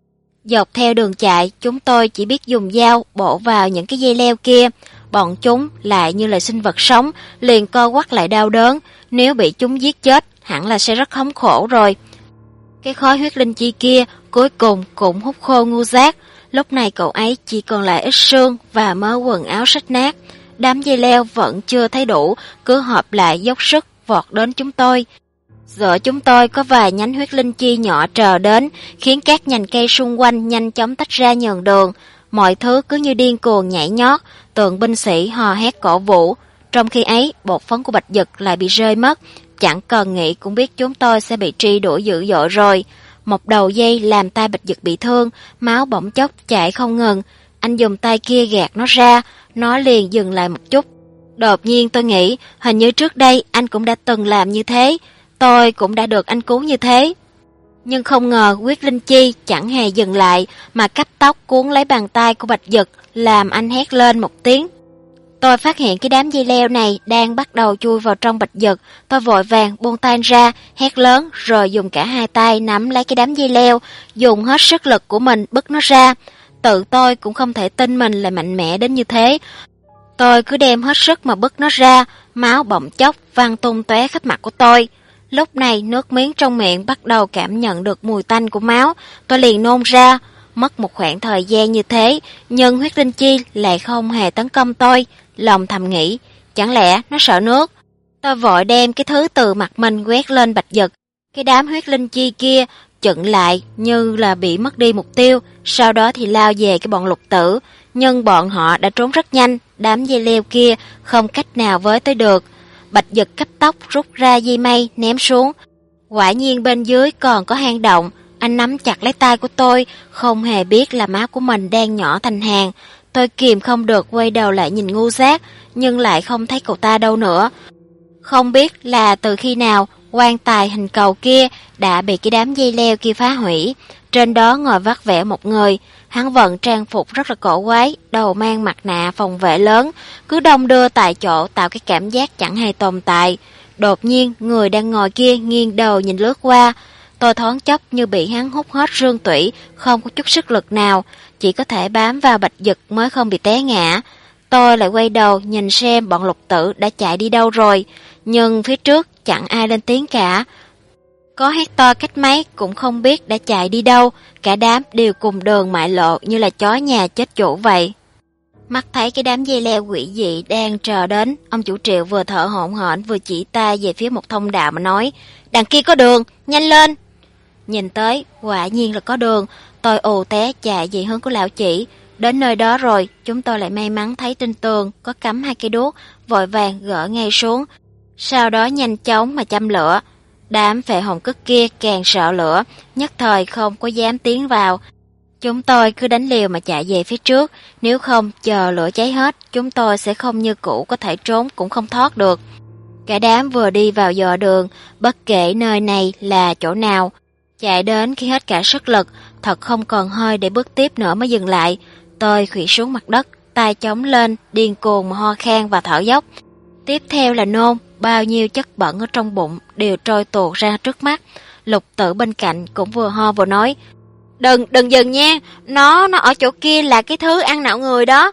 Dọc theo đường chạy, chúng tôi chỉ biết dùng dao bổ vào những cái dây leo kia. Bọn chúng lại như là sinh vật sống, liền co quắp lại đau đớn. Nếu bị chúng giết chết, hẳn là sẽ rất thống khổ rồi. Cái khói huyết linh chi kia cuối cùng cũng hút khô ngu giác. Lúc này cậu ấy chỉ còn lại ít xương và mớ quần áo rách nát. Đám dây leo vẫn chưa thấy đủ, cứ hợp lại dốc sức vọt đến chúng tôi. Giữa chúng tôi có vài nhánh huyết linh chi nhỏ trờ đến, khiến các nhành cây xung quanh nhanh chóng tách ra nhường đường. Mọi thứ cứ như điên cuồng nhảy nhót, tượng binh sĩ hò hét cổ vũ. Trong khi ấy, bột phấn của Bạch Dực lại bị rơi mất. Chẳng cần nghĩ cũng biết chúng tôi sẽ bị truy đuổi dữ dội rồi. Một đầu dây làm tay Bạch Dực bị thương, máu bỗng chốc chảy không ngừng. Anh dùng tay kia gạt nó ra, nó liền dừng lại một chút. Đột nhiên tôi nghĩ, hình như trước đây anh cũng đã từng làm như thế. Tôi cũng đã được anh cứu như thế. Nhưng không ngờ huyết linh chi chẳng hề dừng lại, mà cấp tốc cuốn lấy bàn tay của Bạch Dực, làm anh hét lên một tiếng. Tôi phát hiện cái đám dây leo này đang bắt đầu chui vào trong Bạch Dực. Tôi vội vàng buông tay ra, hét lớn rồi dùng cả hai tay nắm lấy cái đám dây leo, dùng hết sức lực của mình bứt nó ra. Tự tôi cũng không thể tin mình lại mạnh mẽ đến như thế. Tôi cứ đem hết sức mà bứt nó ra, máu bỗng chốc văng tung tóe khắp mặt của tôi. Lúc này nước miếng trong miệng bắt đầu cảm nhận được mùi tanh của máu, tôi liền nôn ra. Mất một khoảng thời gian như thế, nhưng huyết linh chi lại không hề tấn công tôi. Lòng thầm nghĩ, chẳng lẽ nó sợ nước? Tôi vội đem cái thứ từ mặt mình quét lên Bạch Dực. Cái đám huyết linh chi kia chững lại như là bị mất đi mục tiêu, sau đó thì lao về cái bọn Lục Tử. nhưng bọn họ đã trốn rất nhanh, đám dây leo kia không cách nào với tới được. Bạch Dực cấp tốc rút ra dây mây ném xuống. Quả nhiên bên dưới còn có hang động, anh nắm chặt lấy tay của tôi, không hề biết là má của mình đang nhỏ thành hàng. Tôi kìm không được quay đầu lại nhìn Ngưu Giác, nhưng lại không thấy cậu ta đâu nữa. Không biết là từ khi nào quan tài hình cầu kia đã bị cái đám dây leo kia phá hủy. Trên đó ngồi vắt vẻo một người, hắn vận trang phục rất là cổ quái, đầu mang mặt nạ phòng vệ lớn, cứ đong đưa tại chỗ tạo cái cảm giác chẳng hề tồn tại. Đột nhiên, người đang ngồi kia nghiêng đầu nhìn lướt qua. Tôi thoáng chốc như bị hắn hút hết xương tủy, không có chút sức lực nào, chỉ có thể bám vào Bạch Dực mới không bị té ngã. Tôi lại quay đầu nhìn xem bọn Lục Tử đã chạy đi đâu rồi, nhưng phía trước chẳng ai lên tiếng cả. Có hét to cách mấy cũng không biết đã chạy đi đâu, cả đám đều cùng đường mại lộ như là chó nhà chết chủ vậy. Mắt thấy cái đám dây leo quỷ dị đang chờ đến, ông chủ Triệu vừa thở hổn hển vừa chỉ tay về phía một thông đạo mà nói, đằng kia có đường, nhanh lên. Nhìn tới, quả nhiên là có đường, tôi ù té chạy về hướng của lão chỉ. Đến nơi đó rồi, chúng tôi lại may mắn thấy trên tường có cắm 2 cây đuốc, vội vàng gỡ ngay xuống. Sau đó nhanh chóng mà châm lửa. Đám phệ hồn cức kia càng sợ lửa, nhất thời không có dám tiến vào. Chúng tôi cứ đánh liều mà chạy về phía trước, nếu không chờ lửa cháy hết, chúng tôi sẽ không như cũ có thể trốn cũng không thoát được. Cả đám vừa đi vào dò đường, bất kể nơi này là chỗ nào, chạy đến khi hết cả sức lực, thật không còn hơi để bước tiếp nữa mới dừng lại. Tôi khuỵu xuống mặt đất, tay chống lên, điên cuồng mà ho khan và thở dốc. Tiếp theo là nôn, bao nhiêu chất bẩn ở trong bụng đều trôi tuột ra trước mắt. Lục Tử bên cạnh cũng vừa ho vừa nói, Đừng dừng nha, nó ở chỗ kia là cái thứ ăn não người đó.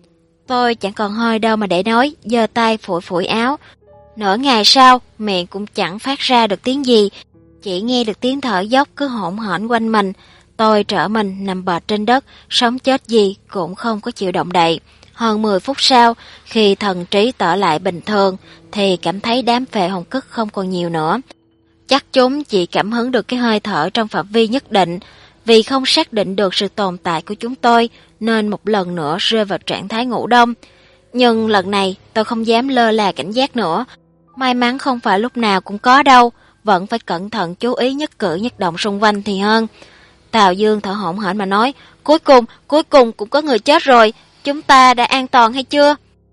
Tôi chẳng còn hơi đâu mà để nói, giơ tay phủi phủi áo. Nửa ngày sau, miệng cũng chẳng phát ra được tiếng gì, chỉ nghe được tiếng thở dốc cứ hỗn hển quanh mình. Tôi trở mình nằm bệt trên đất, sống chết gì cũng không có chịu động đậy. Hơn 10 phút sau, khi thần trí trở lại bình thường, thì cảm thấy đám phệ hồn cức không còn nhiều nữa. Chắc chúng chỉ cảm hứng được cái hơi thở trong phạm vi nhất định. Vì không xác định được sự tồn tại của chúng tôi, nên một lần nữa rơi vào trạng thái ngủ đông. Nhưng lần này tôi không dám lơ là cảnh giác nữa. May mắn không phải lúc nào cũng có đâu, vẫn phải cẩn thận chú ý nhất cử nhất động xung quanh thì hơn. Tào Dương thở hổn hển mà nói, cuối cùng cũng có người chết rồi, chúng ta đã an toàn hay chưa?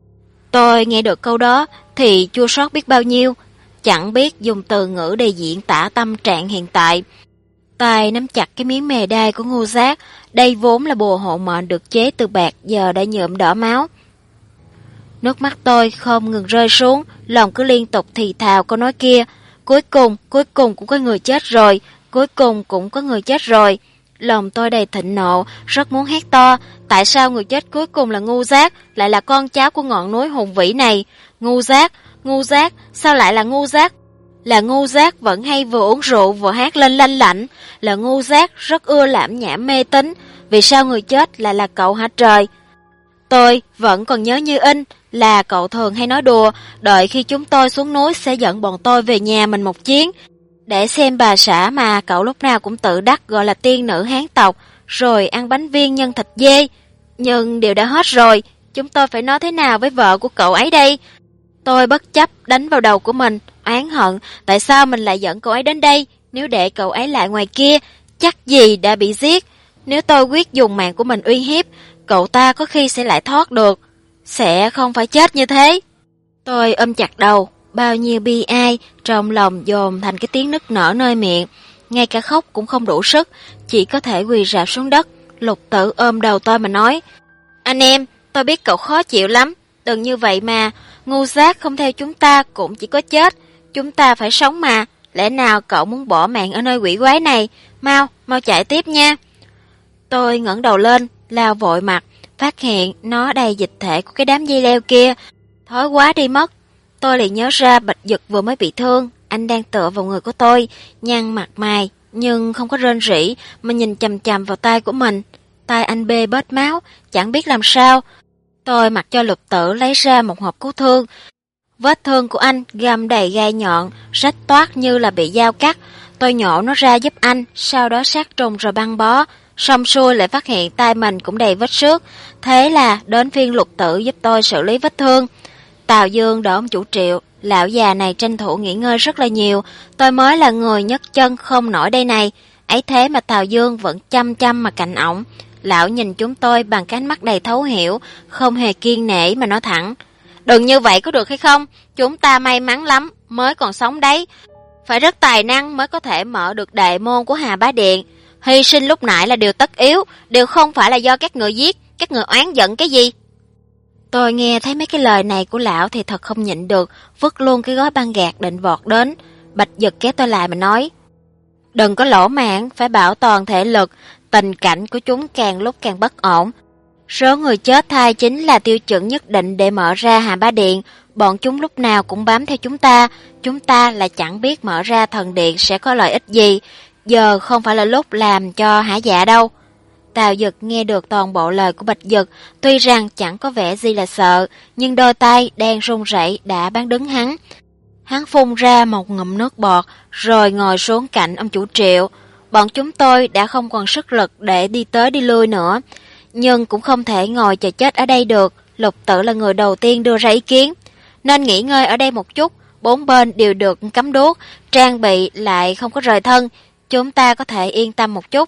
Tôi nghe được câu đó thì chua xót biết bao nhiêu, chẳng biết dùng từ ngữ để diễn tả tâm trạng hiện tại. Tay nắm chặt cái miếng mề đai của Ngưu Giác, đây vốn là bùa hộ mệnh được chế từ bạc, giờ đã nhuộm đỏ máu. Nước mắt tôi không ngừng rơi xuống, lòng cứ liên tục thì thào câu nói kia, cuối cùng cũng có người chết rồi, cuối cùng cũng có người chết rồi. Lòng tôi đầy thịnh nộ, rất muốn hét to, tại sao người chết cuối cùng là Ngưu Giác, lại là con cháu của ngọn núi hùng vĩ này? Ngưu Giác, sao lại là Ngưu Giác? Là Ngưu Giác vẫn hay vừa uống rượu vừa hát lên lanh lảnh, là Ngưu Giác rất ưa lảm nhảm mê tín, vì sao người chết lại là cậu hả trời? Tôi vẫn còn nhớ như in, là cậu thường hay nói đùa, đợi khi chúng tôi xuống núi sẽ dẫn bọn tôi về nhà mình một chuyến, để xem bà xã mà cậu lúc nào cũng tự đắc gọi là tiên nữ Hán tộc, rồi ăn bánh viên nhân thịt dê. Nhưng điều đã hết rồi, chúng tôi phải nói thế nào với vợ của cậu ấy đây? Tôi bất chấp đánh vào đầu của mình, oán hận, tại sao mình lại dẫn cậu ấy đến đây, nếu để cậu ấy lại ngoài kia, chắc gì đã bị giết. Nếu tôi quyết dùng mạng của mình uy hiếp, cậu ta có khi sẽ lại thoát được, sẽ không phải chết như thế. Tôi ôm chặt đầu, bao nhiêu bi ai trong lòng dồn thành cái tiếng nức nở nơi miệng, ngay cả khóc cũng không đủ sức, chỉ có thể quỳ rạp xuống đất. Lục Tử ôm đầu tôi mà nói, anh em, tôi biết cậu khó chịu lắm, đừng như vậy mà, Ngưu Giác không theo chúng ta cũng chỉ có chết, chúng ta phải sống mà, lẽ nào cậu muốn bỏ mạng ở nơi quỷ quái này? Mau chạy tiếp nha. Tôi ngẩng đầu lên, lao vội mặt, phát hiện nó đầy dịch thể của cái đám dây leo kia, thói quá đi mất. Tôi liền nhớ ra Bạch Dực vừa mới bị thương, anh đang tựa vào người của tôi, nhăn mặt mày, nhưng không có rên rỉ, mà nhìn chằm chằm vào tay của mình. Tay anh bê bết máu, chẳng biết làm sao. Tôi mặc cho Lục Tử lấy ra một hộp cứu thương. Vết thương của anh găm đầy gai nhọn, rách toát như là bị dao cắt. Tôi nhổ nó ra giúp anh, sau đó sát trùng rồi băng bó. xong xuôi lại phát hiện tay mình cũng đầy vết xước. Thế là đến phiên Lục Tử giúp tôi xử lý vết thương. Tào Dương đỡ ông chủ Triệu, lão già này tranh thủ nghỉ ngơi rất là nhiều, tôi mới là người nhấc chân không nổi đây này. Ấy thế mà Tào Dương vẫn chăm chăm mà cạnh ổng. Lão nhìn chúng tôi bằng cái ánh mắt đầy thấu hiểu, không hề kiêng nể mà nói thẳng: "Đừng như vậy có được hay không? Chúng ta may mắn lắm mới còn sống đấy. Phải rất tài năng mới có thể mở được đại môn của Hà Bá Điện. Hy sinh lúc nãy là điều tất yếu, đều không phải là do các người giết, các người oán giận cái gì." Tôi nghe thấy mấy cái lời này của lão thì thật không nhịn được, vứt luôn cái gói băng gạc định vọt đến. Bạch Dực kéo tôi lại mà nói: "Đừng có lỗ mãng, phải bảo toàn thể lực, tình cảnh của chúng càng lúc càng bất ổn. Số người chết thai chính là tiêu chuẩn nhất định để mở ra Hà Bá Điện, bọn chúng lúc nào cũng bám theo chúng ta là chẳng biết mở ra thần điện sẽ có lợi ích gì, giờ không phải là lúc làm cho hả dạ đâu." Tào Dực nghe được toàn bộ lời của Bạch Dực, tuy rằng chẳng có vẻ gì là sợ, nhưng đôi tay đang run rẩy đã bán đứng hắn. Hắn phun ra một ngụm nước bọt, rồi ngồi xuống cạnh ông chủ Triệu. Bọn chúng tôi đã không còn sức lực để đi tới đi lui nữa, nhưng cũng không thể ngồi chờ chết ở đây được. Lục Tử là người đầu tiên đưa ra ý kiến: "Nên nghỉ ngơi ở đây một chút, bốn bên đều được cắm đuốc, trang bị lại không có rời thân, chúng ta có thể yên tâm một chút."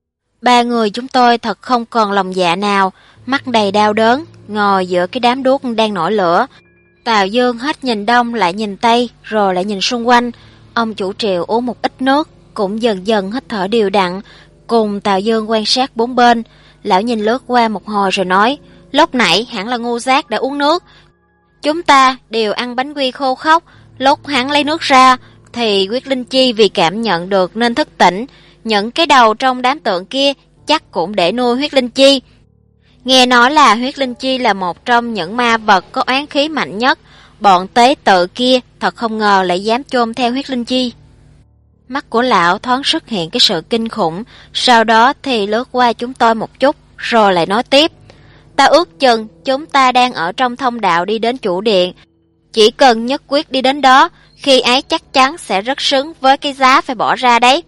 Ba người chúng tôi thật không còn lòng dạ nào, mắt đầy đau đớn, ngồi giữa cái đám đuốc đang nổi lửa. Tào Dương hết nhìn đông lại nhìn tây, rồi lại nhìn xung quanh. Ông chủ Triệu uống một ít nước, cũng dần dần hít thở đều đặn, cùng Tào Dương quan sát bốn bên. Lão nhìn lướt qua một hồi rồi nói: "Lúc nãy hẳn là ngu giác đã uống nước. Chúng ta đều ăn bánh quy khô khốc, lúc hắn lấy nước ra thì Quyết Linh Chi vì cảm nhận được nên thức tỉnh. Những cái đầu trong đám tượng kia chắc cũng để nuôi Huyết Linh Chi. Nghe nói là Huyết Linh Chi là một trong những ma vật có oán khí mạnh nhất. Bọn tế tự kia thật không ngờ lại dám chôn theo Huyết Linh Chi." Mắt của lão thoáng xuất hiện cái sự kinh khủng, sau đó thì lướt qua chúng tôi một chút, rồi lại nói tiếp: "Ta ước chừng chúng ta đang ở trong thông đạo đi đến chủ điện. Chỉ cần nhất quyết đi đến đó, khi ấy chắc chắn sẽ rất xứng với cái giá phải bỏ ra đấy."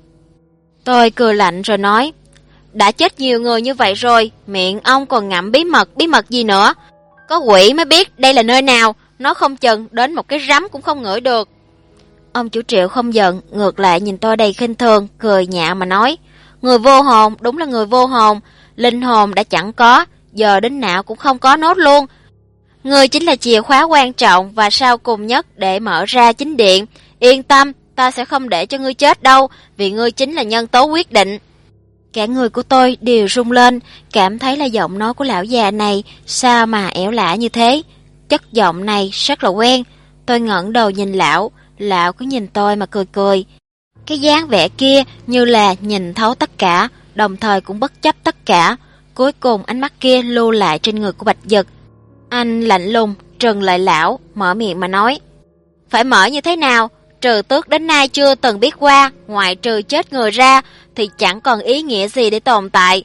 Tôi cười lạnh rồi nói: "Đã chết nhiều người như vậy rồi, miệng ông còn ngậm bí mật gì nữa? Có quỷ mới biết đây là nơi nào, nó không chừng đến một cái rắm cũng không ngửi được." Ông chủ Triệu không giận, ngược lại nhìn tôi đầy khinh thường, cười nhạo mà nói: "Người vô hồn, đúng là người vô hồn, linh hồn đã chẳng có, giờ đến não cũng không có nốt luôn. Người chính là chìa khóa quan trọng và sau cùng nhất để mở ra chính điện. Yên tâm, ta sẽ không để cho ngươi chết đâu, vì ngươi chính là nhân tố quyết định." Cả người của tôi đều rung lên, cảm thấy là giọng nói của lão già này sao mà ẻo lả như thế. Chất giọng này rất là quen. Tôi ngẩng đầu nhìn lão, lão cứ nhìn tôi mà cười cười. Cái dáng vẻ kia như là nhìn thấu tất cả, đồng thời cũng bất chấp tất cả. Cuối cùng ánh mắt kia lưu lại trên người của Bạch Dực. Anh lạnh lùng trừng lại lão, mở miệng mà nói: "Phải mở như thế nào? Trừ tước đến nay chưa từng biết qua, ngoại trừ chết người ra thì chẳng còn ý nghĩa gì để tồn tại.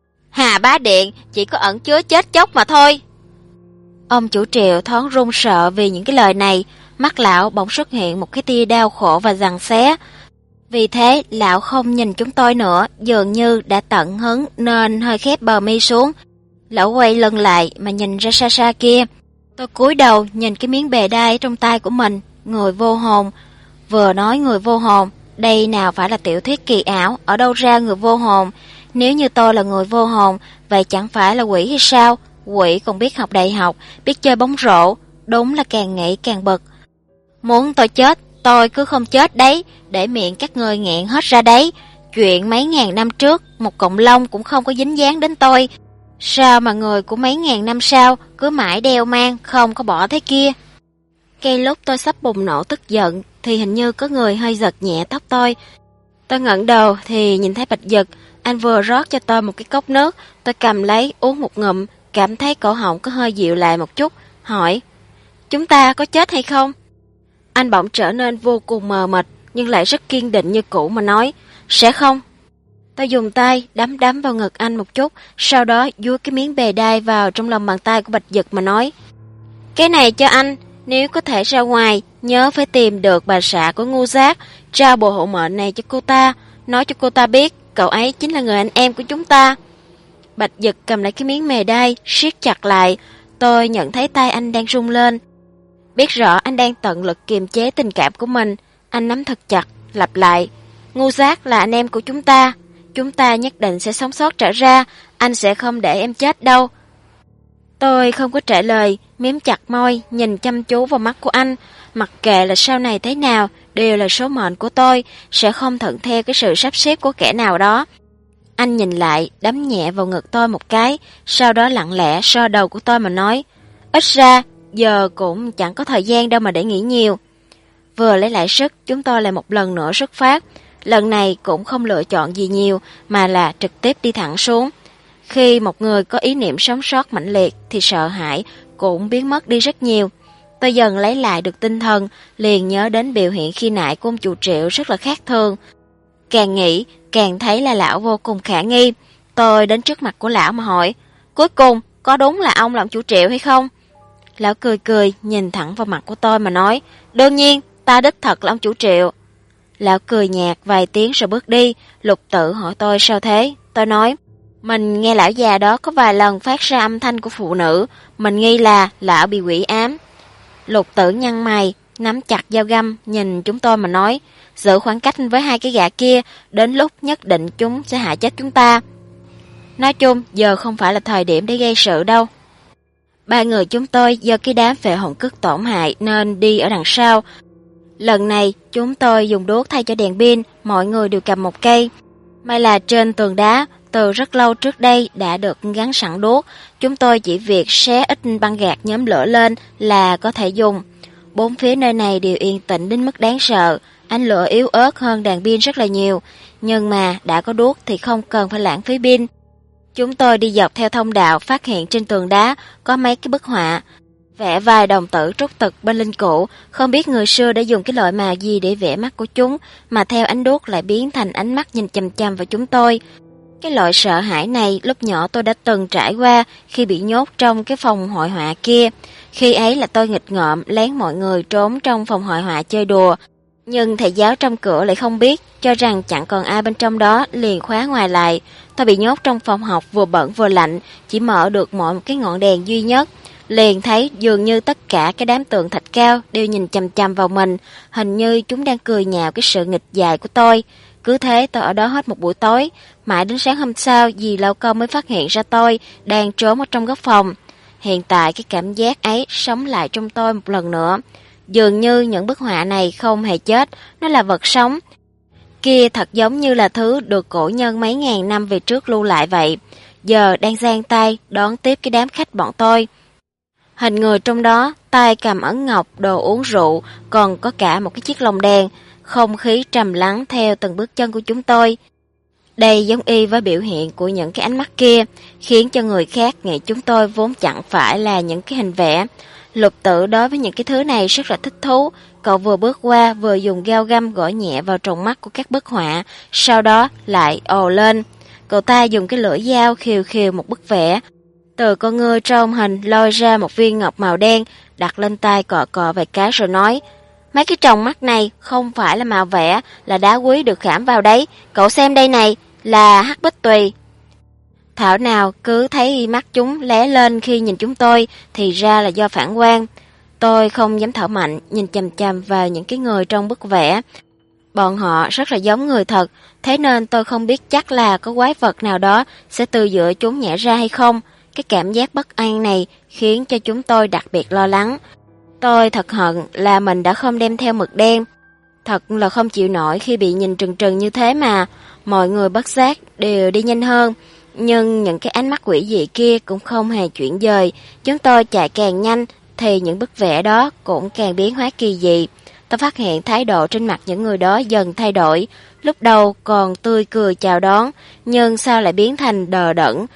Hà Bá Điện chỉ có ẩn chứa chết chóc mà thôi." Ông chủ Triệu thoáng run sợ vì những cái lời này, mắt lão bỗng xuất hiện một cái tia đau khổ và giằng xé. Vì thế lão không nhìn chúng tôi nữa, dường như đã tận hứng nên hơi khép bờ mi xuống. Lão quay lưng lại mà nhìn ra xa xa kia. Tôi cúi đầu nhìn cái miếng bề đai trong tay của mình. Người vô hồn. Vừa nói người vô hồn, đây nào phải là tiểu thuyết kỳ ảo, ở đâu ra người vô hồn? Nếu như tôi là người vô hồn, vậy chẳng phải là quỷ hay sao? Quỷ còn biết học đại học, biết chơi bóng rổ, đúng là càng nghĩ càng bực. Muốn tôi chết, tôi cứ không chết đấy, để miệng các người nghẹn hết ra đấy. Chuyện mấy ngàn năm trước, một cọng lông cũng không có dính dáng đến tôi. Sao mà người của mấy ngàn năm sau cứ mãi đeo mang, không có bỏ thế kia? Ngay lúc tôi sắp bùng nổ tức giận, thì hình như có người hơi giật nhẹ tóc tôi. Tôi ngẩng đầu thì nhìn thấy Bạch Dực, anh vừa rót cho tôi một cái cốc nước, tôi cầm lấy uống một ngụm, cảm thấy cổ họng có hơi dịu lại một chút, hỏi: "Chúng ta có chết hay không?" Anh bỗng trở nên vô cùng mờ mịt, nhưng lại rất kiên định như cũ mà nói: "Sẽ không." Tôi dùng tay đấm đấm vào ngực anh một chút, sau đó dúi cái miếng bề đai vào trong lòng bàn tay của Bạch Dực mà nói: "Cái này cho anh, nếu có thể ra ngoài, nhớ phải tìm được bà xã của ngu giác, trao bộ hộ mệnh này cho cô ta, nói cho cô ta biết, cậu ấy chính là người anh em của chúng ta. Bạch Dực cầm lấy cái miếng mề đay, siết chặt lại. Tôi nhận thấy tay anh đang rung lên. Biết rõ anh đang tận lực kiềm chế tình cảm của mình. Anh nắm thật chặt, lặp lại. Ngu Giác là anh em của chúng ta. Chúng ta nhất định sẽ sống sót trở ra. Anh sẽ không để em chết đâu. Tôi không có trả lời, miếm chặt môi, nhìn chăm chú vào mắt của anh. Mặc kệ là sau này thế nào, đều là số mệnh của tôi, sẽ không thuận theo cái sự sắp xếp của kẻ nào đó. Anh nhìn lại, đấm nhẹ vào ngực tôi một cái, sau đó lặng lẽ so đầu của tôi mà nói, ít ra, giờ cũng chẳng có thời gian đâu mà để nghĩ nhiều. Vừa lấy lại sức, chúng tôi lại một lần nữa xuất phát. Lần này cũng không lựa chọn gì nhiều, mà là trực tiếp đi thẳng xuống. Khi một người có ý niệm sống sót mãnh liệt thì sợ hãi cũng biến mất đi rất nhiều. Tôi dần lấy lại được tinh thần, liền nhớ đến biểu hiện khi nãy của ông chủ Triệu rất là khác thường. Càng nghĩ, càng thấy là lão vô cùng khả nghi. Tôi đến trước mặt của lão mà hỏi, cuối cùng, có đúng là ông là ông chủ Triệu hay không? Lão cười cười, nhìn thẳng vào mặt của tôi mà nói, đương nhiên, ta đích thật là ông chủ Triệu. Lão cười nhạt vài tiếng rồi bước đi. Lục Tử hỏi tôi sao thế? Tôi nói, mình nghe lão già đó có vài lần phát ra âm thanh của phụ nữ, mình nghi là lão bị quỷ ám. Lục Tử nhăn mày, nắm chặt dao găm, nhìn chúng tôi mà nói, giữ khoảng cách với hai cái gã kia, đến lúc nhất định chúng sẽ hại chết chúng ta. Nói chung, giờ không phải là thời điểm để gây sự đâu. Ba người chúng tôi do cái đám vệ hồn cức tổn hại nên đi ở đằng sau. Lần này, chúng tôi dùng đuốc thay cho đèn pin, mọi người đều cầm một cây. May là trên tường đá, từ rất lâu trước đây đã được gắn sẵn đuốc, chúng tôi chỉ việc xé ít băng gạc nhóm lửa lên là có thể dùng. Bốn phía nơi này đều yên tĩnh đến mức đáng sợ, ánh lửa yếu ớt hơn đèn pin rất là nhiều, nhưng mà đã có đuốc thì không cần phải lãng phí pin. Chúng tôi đi dọc theo thông đạo, phát hiện trên tường đá có mấy cái bức họa, vẽ vài đồng tử trúc tịch bên linh cữu, không biết người xưa đã dùng cái loại màu gì để vẽ mắt của chúng, mà theo ánh đuốc lại biến thành ánh mắt nhìn chằm chằm vào chúng tôi. Cái loại sợ hãi này lúc nhỏ tôi đã từng trải qua khi bị nhốt trong cái phòng hội họa kia. Khi ấy là tôi nghịch ngợm lén mọi người trốn trong phòng hội họa chơi đùa. Nhưng thầy giáo trong cửa lại không biết, cho rằng chẳng còn ai bên trong đó, liền khóa ngoài lại. Tôi bị nhốt trong phòng học vừa bẩn vừa lạnh, chỉ mở được một cái ngọn đèn duy nhất. Liền thấy dường như tất cả cái đám tượng thạch cao đều nhìn chằm chằm vào mình, hình như chúng đang cười nhạo cái sự nghịch dại của tôi. Cứ thế tôi ở đó hết một buổi tối, mãi đến sáng hôm sau dì Lao Công mới phát hiện ra tôi đang trốn ở trong góc phòng. Hiện tại cái cảm giác ấy sống lại trong tôi một lần nữa. Dường như những bức họa này không hề chết, nó là vật sống. Kia thật giống như là thứ được cổ nhân mấy ngàn năm về trước lưu lại vậy. Giờ đang giang tay đón tiếp cái đám khách bọn tôi. Hình người trong đó, tay cầm ấn ngọc, đồ uống rượu, còn có cả một cái chiếc lồng đèn. Không khí trầm lắng theo từng bước chân của chúng tôi. Đây giống y với biểu hiện của những cái ánh mắt kia, khiến cho người khác nghĩ chúng tôi vốn chẳng phải là những cái hình vẽ. Lục Tử đối với những cái thứ này rất là thích thú. Cậu vừa bước qua vừa dùng dao găm gõ nhẹ vào tròng mắt của các bức họa, sau đó lại ồ lên. Cậu ta dùng cái lưỡi dao khều khều một bức vẽ. Từ con ngựa trong hình lôi ra một viên ngọc màu đen, đặt lên tay cọ cọ vài cái rồi nói, mấy cái tròng mắt này không phải là màu vẽ, là đá quý được khảm vào đấy. Cậu xem đây này, là hắc bích tùy. Thảo nào cứ thấy mắt chúng lé lên khi nhìn chúng tôi, thì ra là do phản quang. Tôi không dám thở mạnh, nhìn chằm chằm vào những cái người trong bức vẽ. Bọn họ rất là giống người thật, thế nên tôi không biết chắc là có quái vật nào đó sẽ từ giữa chúng nhảy ra hay không. Cái cảm giác bất an này khiến cho chúng tôi đặc biệt lo lắng. Tôi thật hận là mình đã không đem theo mực đen. Thật là không chịu nổi khi bị nhìn trừng trừng như thế mà. Mọi người bất giác đều đi nhanh hơn. Nhưng những cái ánh mắt quỷ dị kia cũng không hề chuyển dời. Chúng tôi chạy càng nhanh thì những bức vẽ đó cũng càng biến hóa kỳ dị. Tôi phát hiện thái độ trên mặt những người đó dần thay đổi. Lúc đầu còn tươi cười chào đón, nhưng sao lại biến thành đờ đẫn.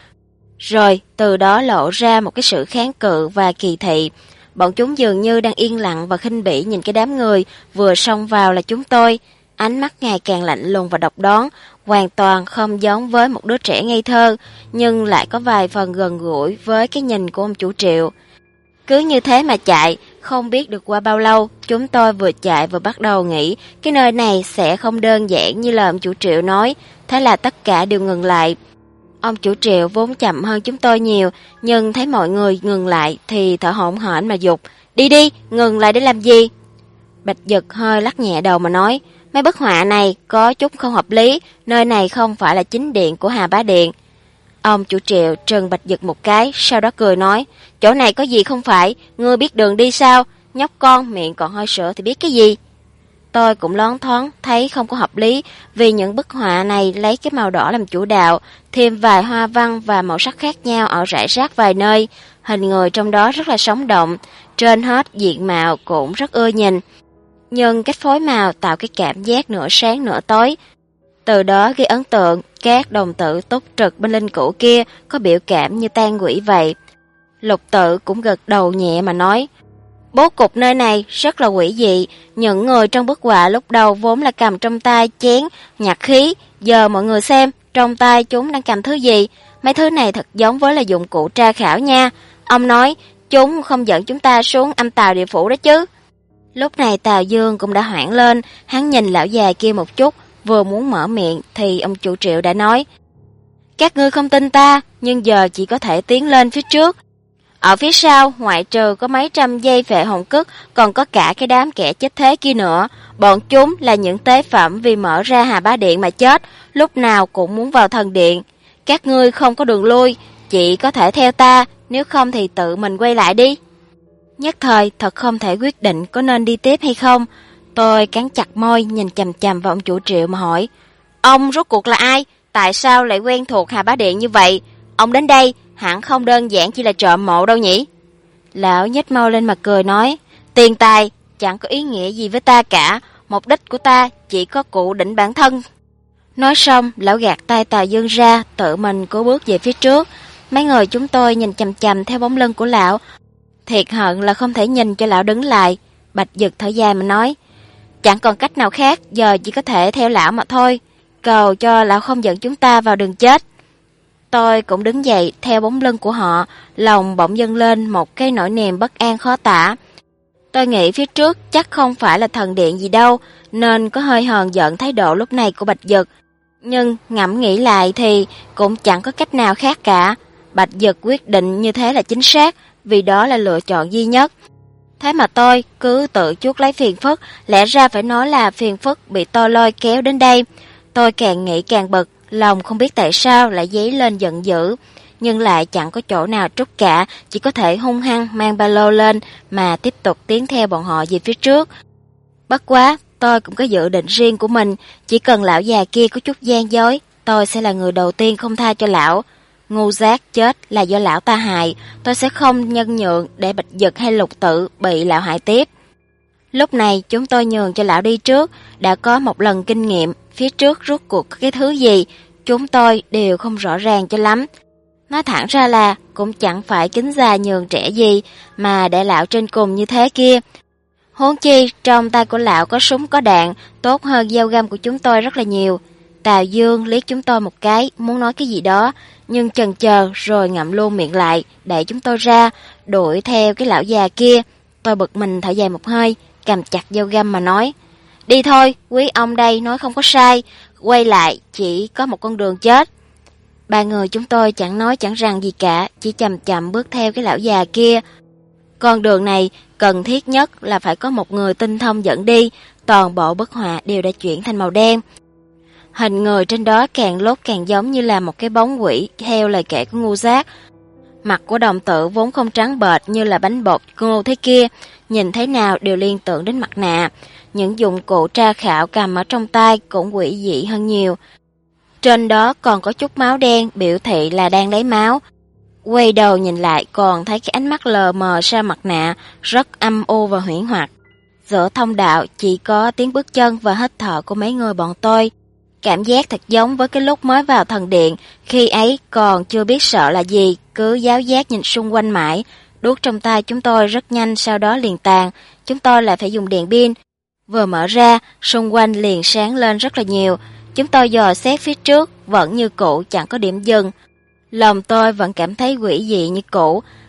Rồi từ đó lộ ra một cái sự kháng cự và kỳ thị. Bọn chúng dường như đang yên lặng và khinh bỉ nhìn cái đám người vừa xông vào là chúng tôi. Ánh mắt ngày càng lạnh lùng và độc đoán, hoàn toàn không giống với một đứa trẻ ngây thơ, nhưng lại có vài phần gần gũi với cái nhìn của ông chủ Triệu. Cứ như thế mà chạy, không biết được qua bao lâu, chúng tôi vừa chạy vừa bắt đầu nghĩ cái nơi này sẽ không đơn giản như lời ông chủ Triệu nói, thế là tất cả đều ngừng lại. Ông chủ Triệu vốn chậm hơn chúng tôi nhiều, nhưng thấy mọi người ngừng lại thì thở hổn hển mà giục, đi đi, ngừng lại để làm gì? Bạch Dực hơi lắc nhẹ đầu mà nói, mấy bức họa này có chút không hợp lý, nơi này không phải là chính điện của Hà Bá Điện. Ông chủ Triệu trừng Bạch Dực một cái, sau đó cười nói, chỗ này có gì không phải, ngươi biết đường đi sao, nhóc con miệng còn hơi sữa thì biết cái gì. Tôi cũng loáng thoáng thấy không có hợp lý, vì những bức họa này lấy cái màu đỏ làm chủ đạo, thêm vài hoa văn và màu sắc khác nhau ở rải rác vài nơi, hình người trong đó rất là sống động, trên hết diện mạo cũng rất ưa nhìn. Nhưng cách phối màu tạo cái cảm giác nửa sáng nửa tối, từ đó gây ấn tượng các đồng tử túc trực bên linh cữu kia có biểu cảm như tan quỷ vậy. Lục Tự cũng gật đầu nhẹ mà nói, bố cục nơi này rất là quỷ dị, những người trong bức họa lúc đầu vốn là cầm trong tay chén, nhạc khí, giờ mọi người xem, trong tay chúng đang cầm thứ gì, mấy thứ này thật giống với là dụng cụ tra khảo nha, ông nói, chúng không dẫn chúng ta xuống âm tào địa phủ đó chứ. Lúc này Tào Dương cũng đã hoảng lên, hắn nhìn lão già kia một chút, vừa muốn mở miệng thì ông chủ Triệu đã nói, các ngươi không tin ta, nhưng giờ chỉ có thể tiến lên phía trước. Ở phía sau, ngoại trừ có mấy trăm dây phệ hồn cức, còn có cả cái đám kẻ chết thế kia nữa. Bọn chúng là những tế phẩm vì mở ra Hà Bá Điện mà chết, lúc nào cũng muốn vào thần điện. Các ngươi không có đường lui, chỉ có thể theo ta, nếu không thì tự mình quay lại đi. Nhất thời thật không thể quyết định có nên đi tiếp hay không. Tôi cắn chặt môi nhìn chằm chằm vào ông chủ Triệu mà hỏi, ông rốt cuộc là ai? Tại sao lại quen thuộc Hà Bá Điện như vậy? Ông đến đây hẳn không đơn giản chỉ là trộm mộ đâu nhỉ? Lão nhếch môi lên mà cười nói, tiền tài chẳng có ý nghĩa gì với ta cả, mục đích của ta chỉ có cụ đỉnh bản thân. Nói xong, lão gạt tay Tào Dương ra, tự mình cố bước về phía trước. Mấy người chúng tôi nhìn chằm chằm theo bóng lưng của lão, thiệt hận là không thể nhìn cho lão đứng lại. Bạch Dực thở dài mà nói, chẳng còn cách nào khác, giờ chỉ có thể theo lão mà thôi, cầu cho lão không dẫn chúng ta vào đường chết. Tôi cũng đứng dậy theo bóng lưng của họ, lòng bỗng dâng lên một cái nỗi niềm bất an khó tả. Tôi nghĩ phía trước chắc không phải là thần điện gì đâu, nên có hơi hờn giận thái độ lúc này của Bạch Dực. Nhưng ngẫm nghĩ lại thì cũng chẳng có cách nào khác cả. Bạch Dực quyết định như thế là chính xác, vì đó là lựa chọn duy nhất. Thế mà tôi cứ tự chuốc lấy phiền phức, lẽ ra phải nói là phiền phức bị tôi lôi kéo đến đây. Tôi càng nghĩ càng bực, lòng không biết tại sao lại dấy lên giận dữ, nhưng lại chẳng có chỗ nào trút cả, chỉ có thể hung hăng mang ba lô lên mà tiếp tục tiến theo bọn họ về phía trước. Bất quá, tôi cũng có dự định riêng của mình, chỉ cần lão già kia có chút gian dối, tôi sẽ là người đầu tiên không tha cho lão. Ngu giác chết là do lão ta hại, tôi sẽ không nhân nhượng để Bạch Dực hay Lục Tự bị lão hại tiếp. Lúc này chúng tôi nhường cho lão đi trước, đã có một lần kinh nghiệm, phía trước rốt cuộc có cái thứ gì, chúng tôi đều không rõ ràng cho lắm. Nói thẳng ra là cũng chẳng phải kính già nhường trẻ gì, mà để lão trên cùng như thế kia. Huống chi trong tay của lão có súng có đạn, tốt hơn dao găm của chúng tôi rất là nhiều. Tào Dương liếc chúng tôi một cái, muốn nói cái gì đó, nhưng chần chờ rồi ngậm luôn miệng lại, đẩy chúng tôi ra, đuổi theo cái lão già kia. Tôi bực mình thở dài một hơi, cầm chặt dao găm mà nói, đi thôi, quý ông đây nói không có sai, quay lại chỉ có một con đường chết. Ba người chúng tôi chẳng nói chẳng rằng gì cả, chỉ chậm chậm bước theo cái lão già kia. Con đường này cần thiết nhất là phải có một người tinh thông dẫn đi, toàn bộ bức họa đều đã chuyển thành màu đen. Hình người trên đó càng lúc càng giống như là một cái bóng quỷ theo lời kể của Ngu Giác. Mặt của đồng tử vốn không trắng bệch như là bánh bột ngô thế kia, nhìn thế nào đều liên tưởng đến mặt nạ. Những dụng cụ tra khảo cầm ở trong tay cũng quỷ dị hơn nhiều. Trên đó còn có chút máu đen biểu thị là đang lấy máu. Quay đầu nhìn lại còn thấy cái ánh mắt lờ mờ sau mặt nạ, rất âm u và huyễn hoặc. Giữa thông đạo chỉ có tiếng bước chân và hít thở của mấy người bọn tôi. Cảm giác thật giống với cái lúc mới vào thần điện, khi ấy còn chưa biết sợ là gì, cứ giáo giác nhìn xung quanh mãi. Đuốc trong tay chúng tôi rất nhanh sau đó liền tàn, chúng tôi lại phải dùng đèn pin. Vừa mở ra, xung quanh liền sáng lên rất là nhiều. Chúng tôi dò xét phía trước, vẫn như cũ chẳng có điểm dừng. Lòng tôi vẫn cảm thấy quỷ dị như cũ,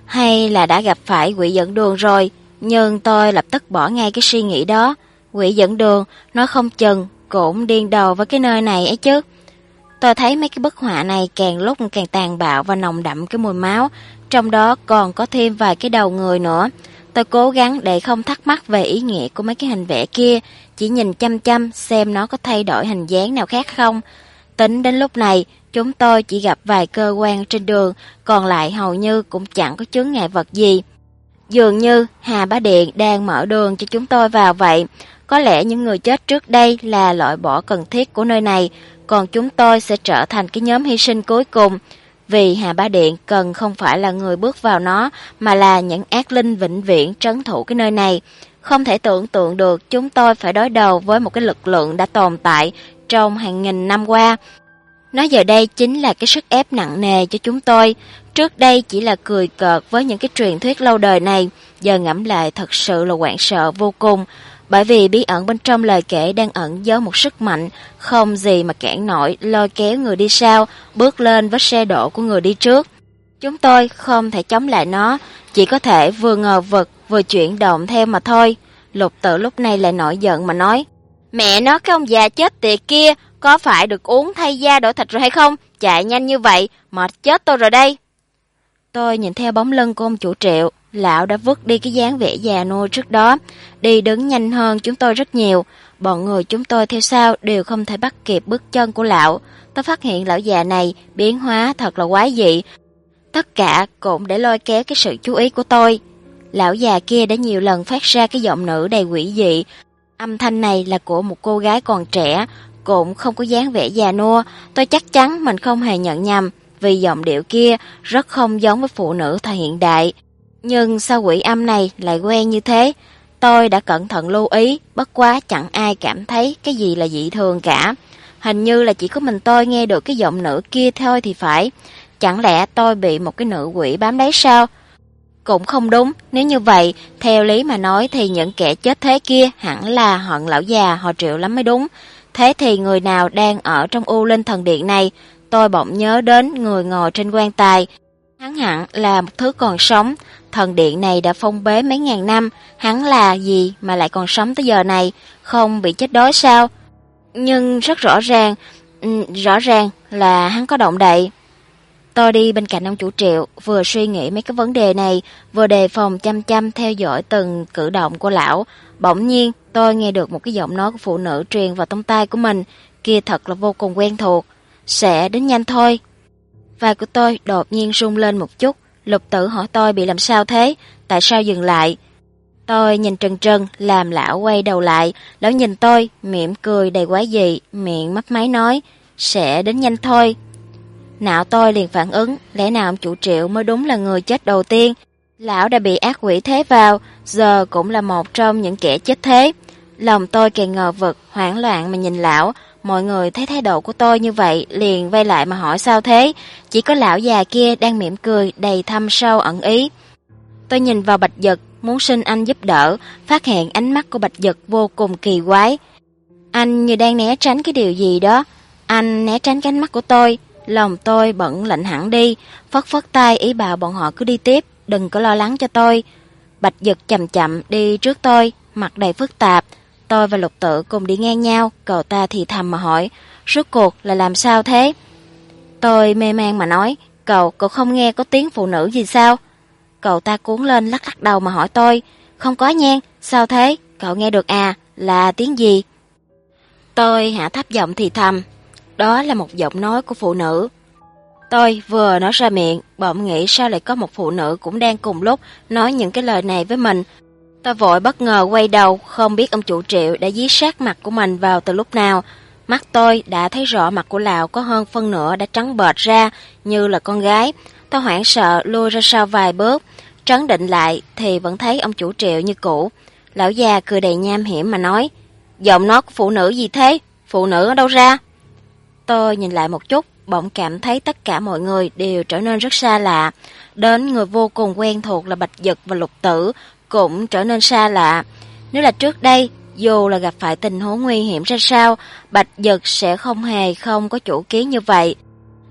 Hay là đã gặp phải quỷ dẫn đường rồi, nhưng tôi lập tức bỏ ngay cái suy nghĩ đó. Quỷ dẫn đường, nói không chừng cũng điên đầu với cái nơi này ấy chứ. Tôi thấy mấy cái bức họa này càng lúc càng tàn bạo và nồng đậm cái mùi máu, trong đó còn có thêm vài cái đầu người nữa. Tôi cố gắng để không thắc mắc về ý nghĩa của mấy cái hình vẽ kia, chỉ nhìn chăm chăm xem nó có thay đổi hình dáng nào khác không. Tính đến lúc này, chúng tôi chỉ gặp vài cơ quan trên đường, còn lại hầu như cũng chẳng có chướng ngại vật gì. Dường như Hà Bá Điện đang mở đường cho chúng tôi vào vậy. Có lẽ những người chết trước đây là loại bỏ cần thiết của nơi này, còn chúng tôi sẽ trở thành cái nhóm hy sinh cuối cùng. Vì Hà Bá Điện cần không phải là người bước vào nó, mà là những ác linh vĩnh viễn trấn thủ cái nơi này. Không thể tưởng tượng được chúng tôi phải đối đầu với một cái lực lượng đã tồn tại trong hàng nghìn năm qua. Nó giờ đây chính là cái sức ép nặng nề cho chúng tôi. Trước đây chỉ là cười cợt với những cái truyền thuyết lâu đời này, giờ ngẫm lại thật sự là hoảng sợ vô cùng. Bởi vì bí ẩn bên trong lời kể đang ẩn giấu một sức mạnh, không gì mà cản nổi, lôi kéo người đi sau, bước lên với xe độ của người đi trước. Chúng tôi không thể chống lại nó, chỉ có thể vừa ngờ vực, vừa chuyển động theo mà thôi. Lục Tự lúc này lại nổi giận mà nói, mẹ nó, cái ông già chết tiệt kia, có phải được uống thay da đổi thịt rồi hay không? Chạy nhanh như vậy, mệt chết tôi rồi đây. Tôi nhìn theo bóng lưng của ông chủ Triệu, lão đã vứt đi cái dáng vẻ già nua trước đó, đi đứng nhanh hơn chúng tôi rất nhiều. Bọn người chúng tôi theo sau đều không thể bắt kịp bước chân của lão. Tôi phát hiện lão già này biến hóa thật là quái dị. Tất cả cũng để lôi kéo cái sự chú ý của tôi. Lão già kia đã nhiều lần phát ra cái giọng nữ đầy quỷ dị. Âm thanh này là của một cô gái còn trẻ, cũng không có dáng vẻ già nua. Tôi chắc chắn mình không hề nhận nhầm, vì giọng điệu kia rất không giống với phụ nữ thời hiện đại. Nhưng sao quỷ âm này lại quen như thế? Tôi đã cẩn thận lưu ý, bất quá chẳng ai cảm thấy cái gì là dị thường cả. Hình như là chỉ có mình tôi nghe được cái giọng nữ kia thôi thì phải. Chẳng lẽ tôi bị một cái nữ quỷ bám đấy sao? Cũng không đúng, nếu như vậy, theo lý mà nói thì những kẻ chết thế kia hẳn là hận lão già họ Triệu lắm mới đúng. Thế thì người nào đang ở trong U Linh Thần Điện này? Tôi bỗng nhớ đến người ngồi trên quan tài. Hắn hẳn là một thứ còn sống. Thần điện này đã phong bế mấy ngàn năm, hắn là gì mà lại còn sống tới giờ này, không bị chết đói sao? Nhưng rất rõ ràng là hắn có động đậy. Tôi đi bên cạnh ông chủ Triệu, vừa suy nghĩ mấy cái vấn đề này, vừa đề phòng chăm chăm theo dõi từng cử động của lão. Bỗng nhiên, tôi nghe được một cái giọng nói của phụ nữ truyền vào trong tai của mình, kia thật là vô cùng quen thuộc. Sẽ đến nhanh thôi. Vai của tôi đột nhiên rung lên một chút. Lục Tử hỏi tôi bị làm sao thế, tại sao dừng lại. Tôi nhìn trừng trừng, làm lão quay đầu lại. Lão nhìn tôi, mỉm cười đầy quái dị, miệng mấp máy nói, sẽ đến nhanh thôi. Não tôi liền phản ứng, lẽ nào ông chủ Triệu mới đúng là người chết đầu tiên. Lão đã bị ác quỷ thế vào, giờ cũng là một trong những kẻ chết thế. Lòng tôi càng ngờ vực, hoảng loạn mà nhìn lão. Mọi người thấy thái độ của tôi như vậy liền vây lại mà hỏi sao thế. Chỉ có lão già kia đang mỉm cười đầy thâm sâu ẩn ý. Tôi nhìn vào Bạch Dực, muốn xin anh giúp đỡ, phát hiện ánh mắt của Bạch Dực vô cùng kỳ quái. Anh như đang né tránh cái điều gì đó. Anh né tránh cái ánh mắt của tôi. Lòng tôi bỗng lạnh hẳn đi, phất phất tay ý bảo bọn họ cứ đi tiếp, đừng có lo lắng cho tôi. Bạch Dực chậm chậm đi trước tôi, mặt đầy phức tạp. Tôi và Lục Tự cùng đi ngang nhau, cậu ta thì thầm mà hỏi, rốt cuộc là làm sao thế? Tôi mê man mà nói, cậu không nghe có tiếng phụ nữ gì sao? Cậu ta cuốn lên lắc lắc đầu mà hỏi tôi, không có nha, sao thế? Cậu nghe được à, là tiếng gì? Tôi hạ thấp giọng thì thầm, đó là một giọng nói của phụ nữ. Tôi vừa nói ra miệng, bỗng nghĩ sao lại có một phụ nữ cũng đang cùng lúc nói những cái lời này với mình. Tôi vội bất ngờ quay đầu, không biết ông chủ Triệu đã dí sát mặt của mình vào từ lúc nào. Mắt tôi đã thấy rõ mặt của lão có hơn phân nửa đã trắng bệch ra, như là con gái. Tôi hoảng sợ lui ra sau vài bước, trấn định lại thì vẫn thấy ông chủ Triệu như cũ. Lão già cười đầy nham hiểm mà nói, giọng nói của phụ nữ gì thế? Phụ nữ ở đâu ra? Tôi nhìn lại một chút, bỗng cảm thấy tất cả mọi người đều trở nên rất xa lạ. Đến người vô cùng quen thuộc là Bạch Dực và Lục Tử cũng trở nên xa lạ. Nếu là trước đây, dù là gặp phải tình huống nguy hiểm ra sao, Bạch Dực sẽ không hề không có chủ kiến như vậy.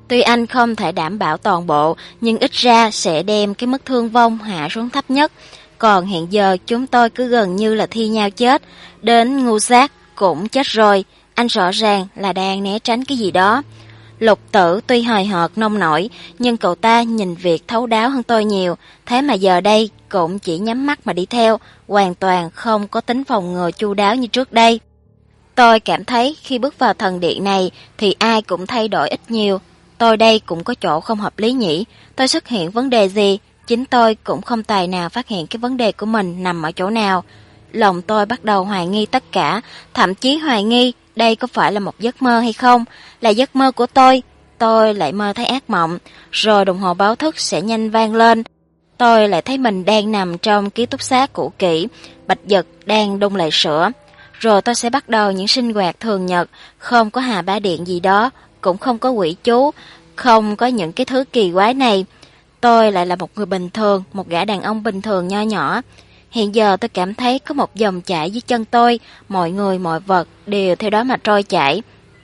Tuy anh không thể đảm bảo toàn bộ, nhưng ít ra sẽ đem cái mức thương vong hạ xuống thấp nhất. Còn hiện giờ chúng tôi cứ gần như là thi nhau chết. Đến ngu giác cũng chết rồi, anh rõ ràng là đang né tránh cái gì đó. Lục Tử tuy hời hợt nông nổi, nhưng cậu ta nhìn việc thấu đáo hơn tôi nhiều, thế mà giờ đây cũng chỉ nhắm mắt mà đi theo, hoàn toàn không có tính phòng ngừa chu đáo như trước đây. Tôi cảm thấy khi bước vào thần điện này thì ai cũng thay đổi ít nhiều. Tôi đây cũng có chỗ không hợp lý nhỉ, tôi xuất hiện vấn đề gì, chính tôi cũng không tài nào phát hiện cái vấn đề của mình nằm ở chỗ nào. Lòng tôi bắt đầu hoài nghi tất cả, thậm chí hoài nghi đây có phải là một giấc mơ hay không, là giấc mơ của tôi lại mơ thấy ác mộng, rồi đồng hồ báo thức sẽ nhanh vang lên. Tôi lại thấy mình đang nằm trong ký túc xá cũ kỹ, Bạch Dực đang đun lại sữa. Rồi tôi sẽ bắt đầu những sinh hoạt thường nhật, không có Hà Bá Điện gì đó, cũng không có quỷ chú, không có những cái thứ kỳ quái này. Tôi lại là một người bình thường, một gã đàn ông bình thường nho nhỏ. Hiện giờ tôi cảm thấy có một dòng chảy dưới chân tôi, mọi người mọi vật đều theo đó mà trôi chảy.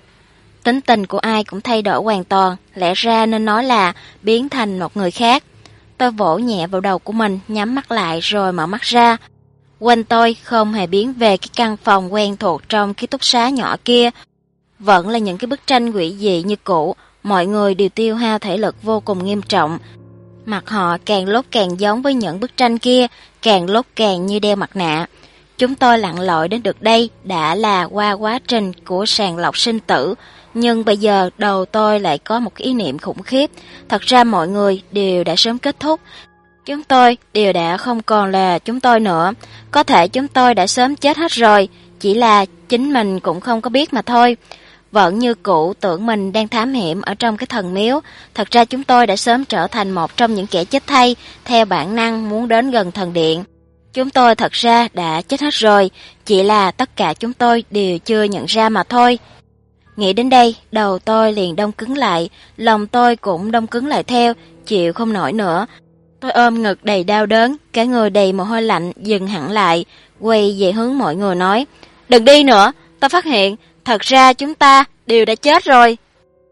Tính tình của ai cũng thay đổi hoàn toàn, lẽ ra nên nói là biến thành một người khác. Tôi vỗ nhẹ vào đầu của mình, nhắm mắt lại rồi mở mắt ra. Quanh tôi không hề biến về cái căn phòng quen thuộc trong ký túc xá nhỏ kia. Vẫn là những cái bức tranh quỷ dị như cũ, mọi người đều tiêu hao thể lực vô cùng nghiêm trọng. Mặt họ càng lúc càng giống với những bức tranh kia, càng lúc càng như đeo mặt nạ. Chúng tôi lặn lội đến được đây đã là qua quá trình của sàng lọc sinh tử, nhưng bây giờ đầu tôi lại có một cái ý niệm khủng khiếp. Thật ra mọi người đều đã sớm kết thúc. Chúng tôi đều đã không còn là chúng tôi nữa. Có thể chúng tôi đã sớm chết hết rồi, chỉ là chính mình cũng không có biết mà thôi. Vẫn như cũ tưởng mình đang thám hiểm ở trong cái thần miếu. Thật ra chúng tôi đã sớm trở thành một trong những kẻ chết thay, theo bản năng muốn đến gần thần điện. Chúng tôi thật ra đã chết hết rồi, chỉ là tất cả chúng tôi đều chưa nhận ra mà thôi. Nghĩ đến đây, đầu tôi liền đông cứng lại, lòng tôi cũng đông cứng lại theo, chịu không nổi nữa. Tôi ôm ngực đầy đau đớn, cả người đầy mồ hôi lạnh dừng hẳn lại, quay về hướng mọi người nói: "Đừng đi nữa, tôi phát hiện, thật ra chúng ta đều đã chết rồi."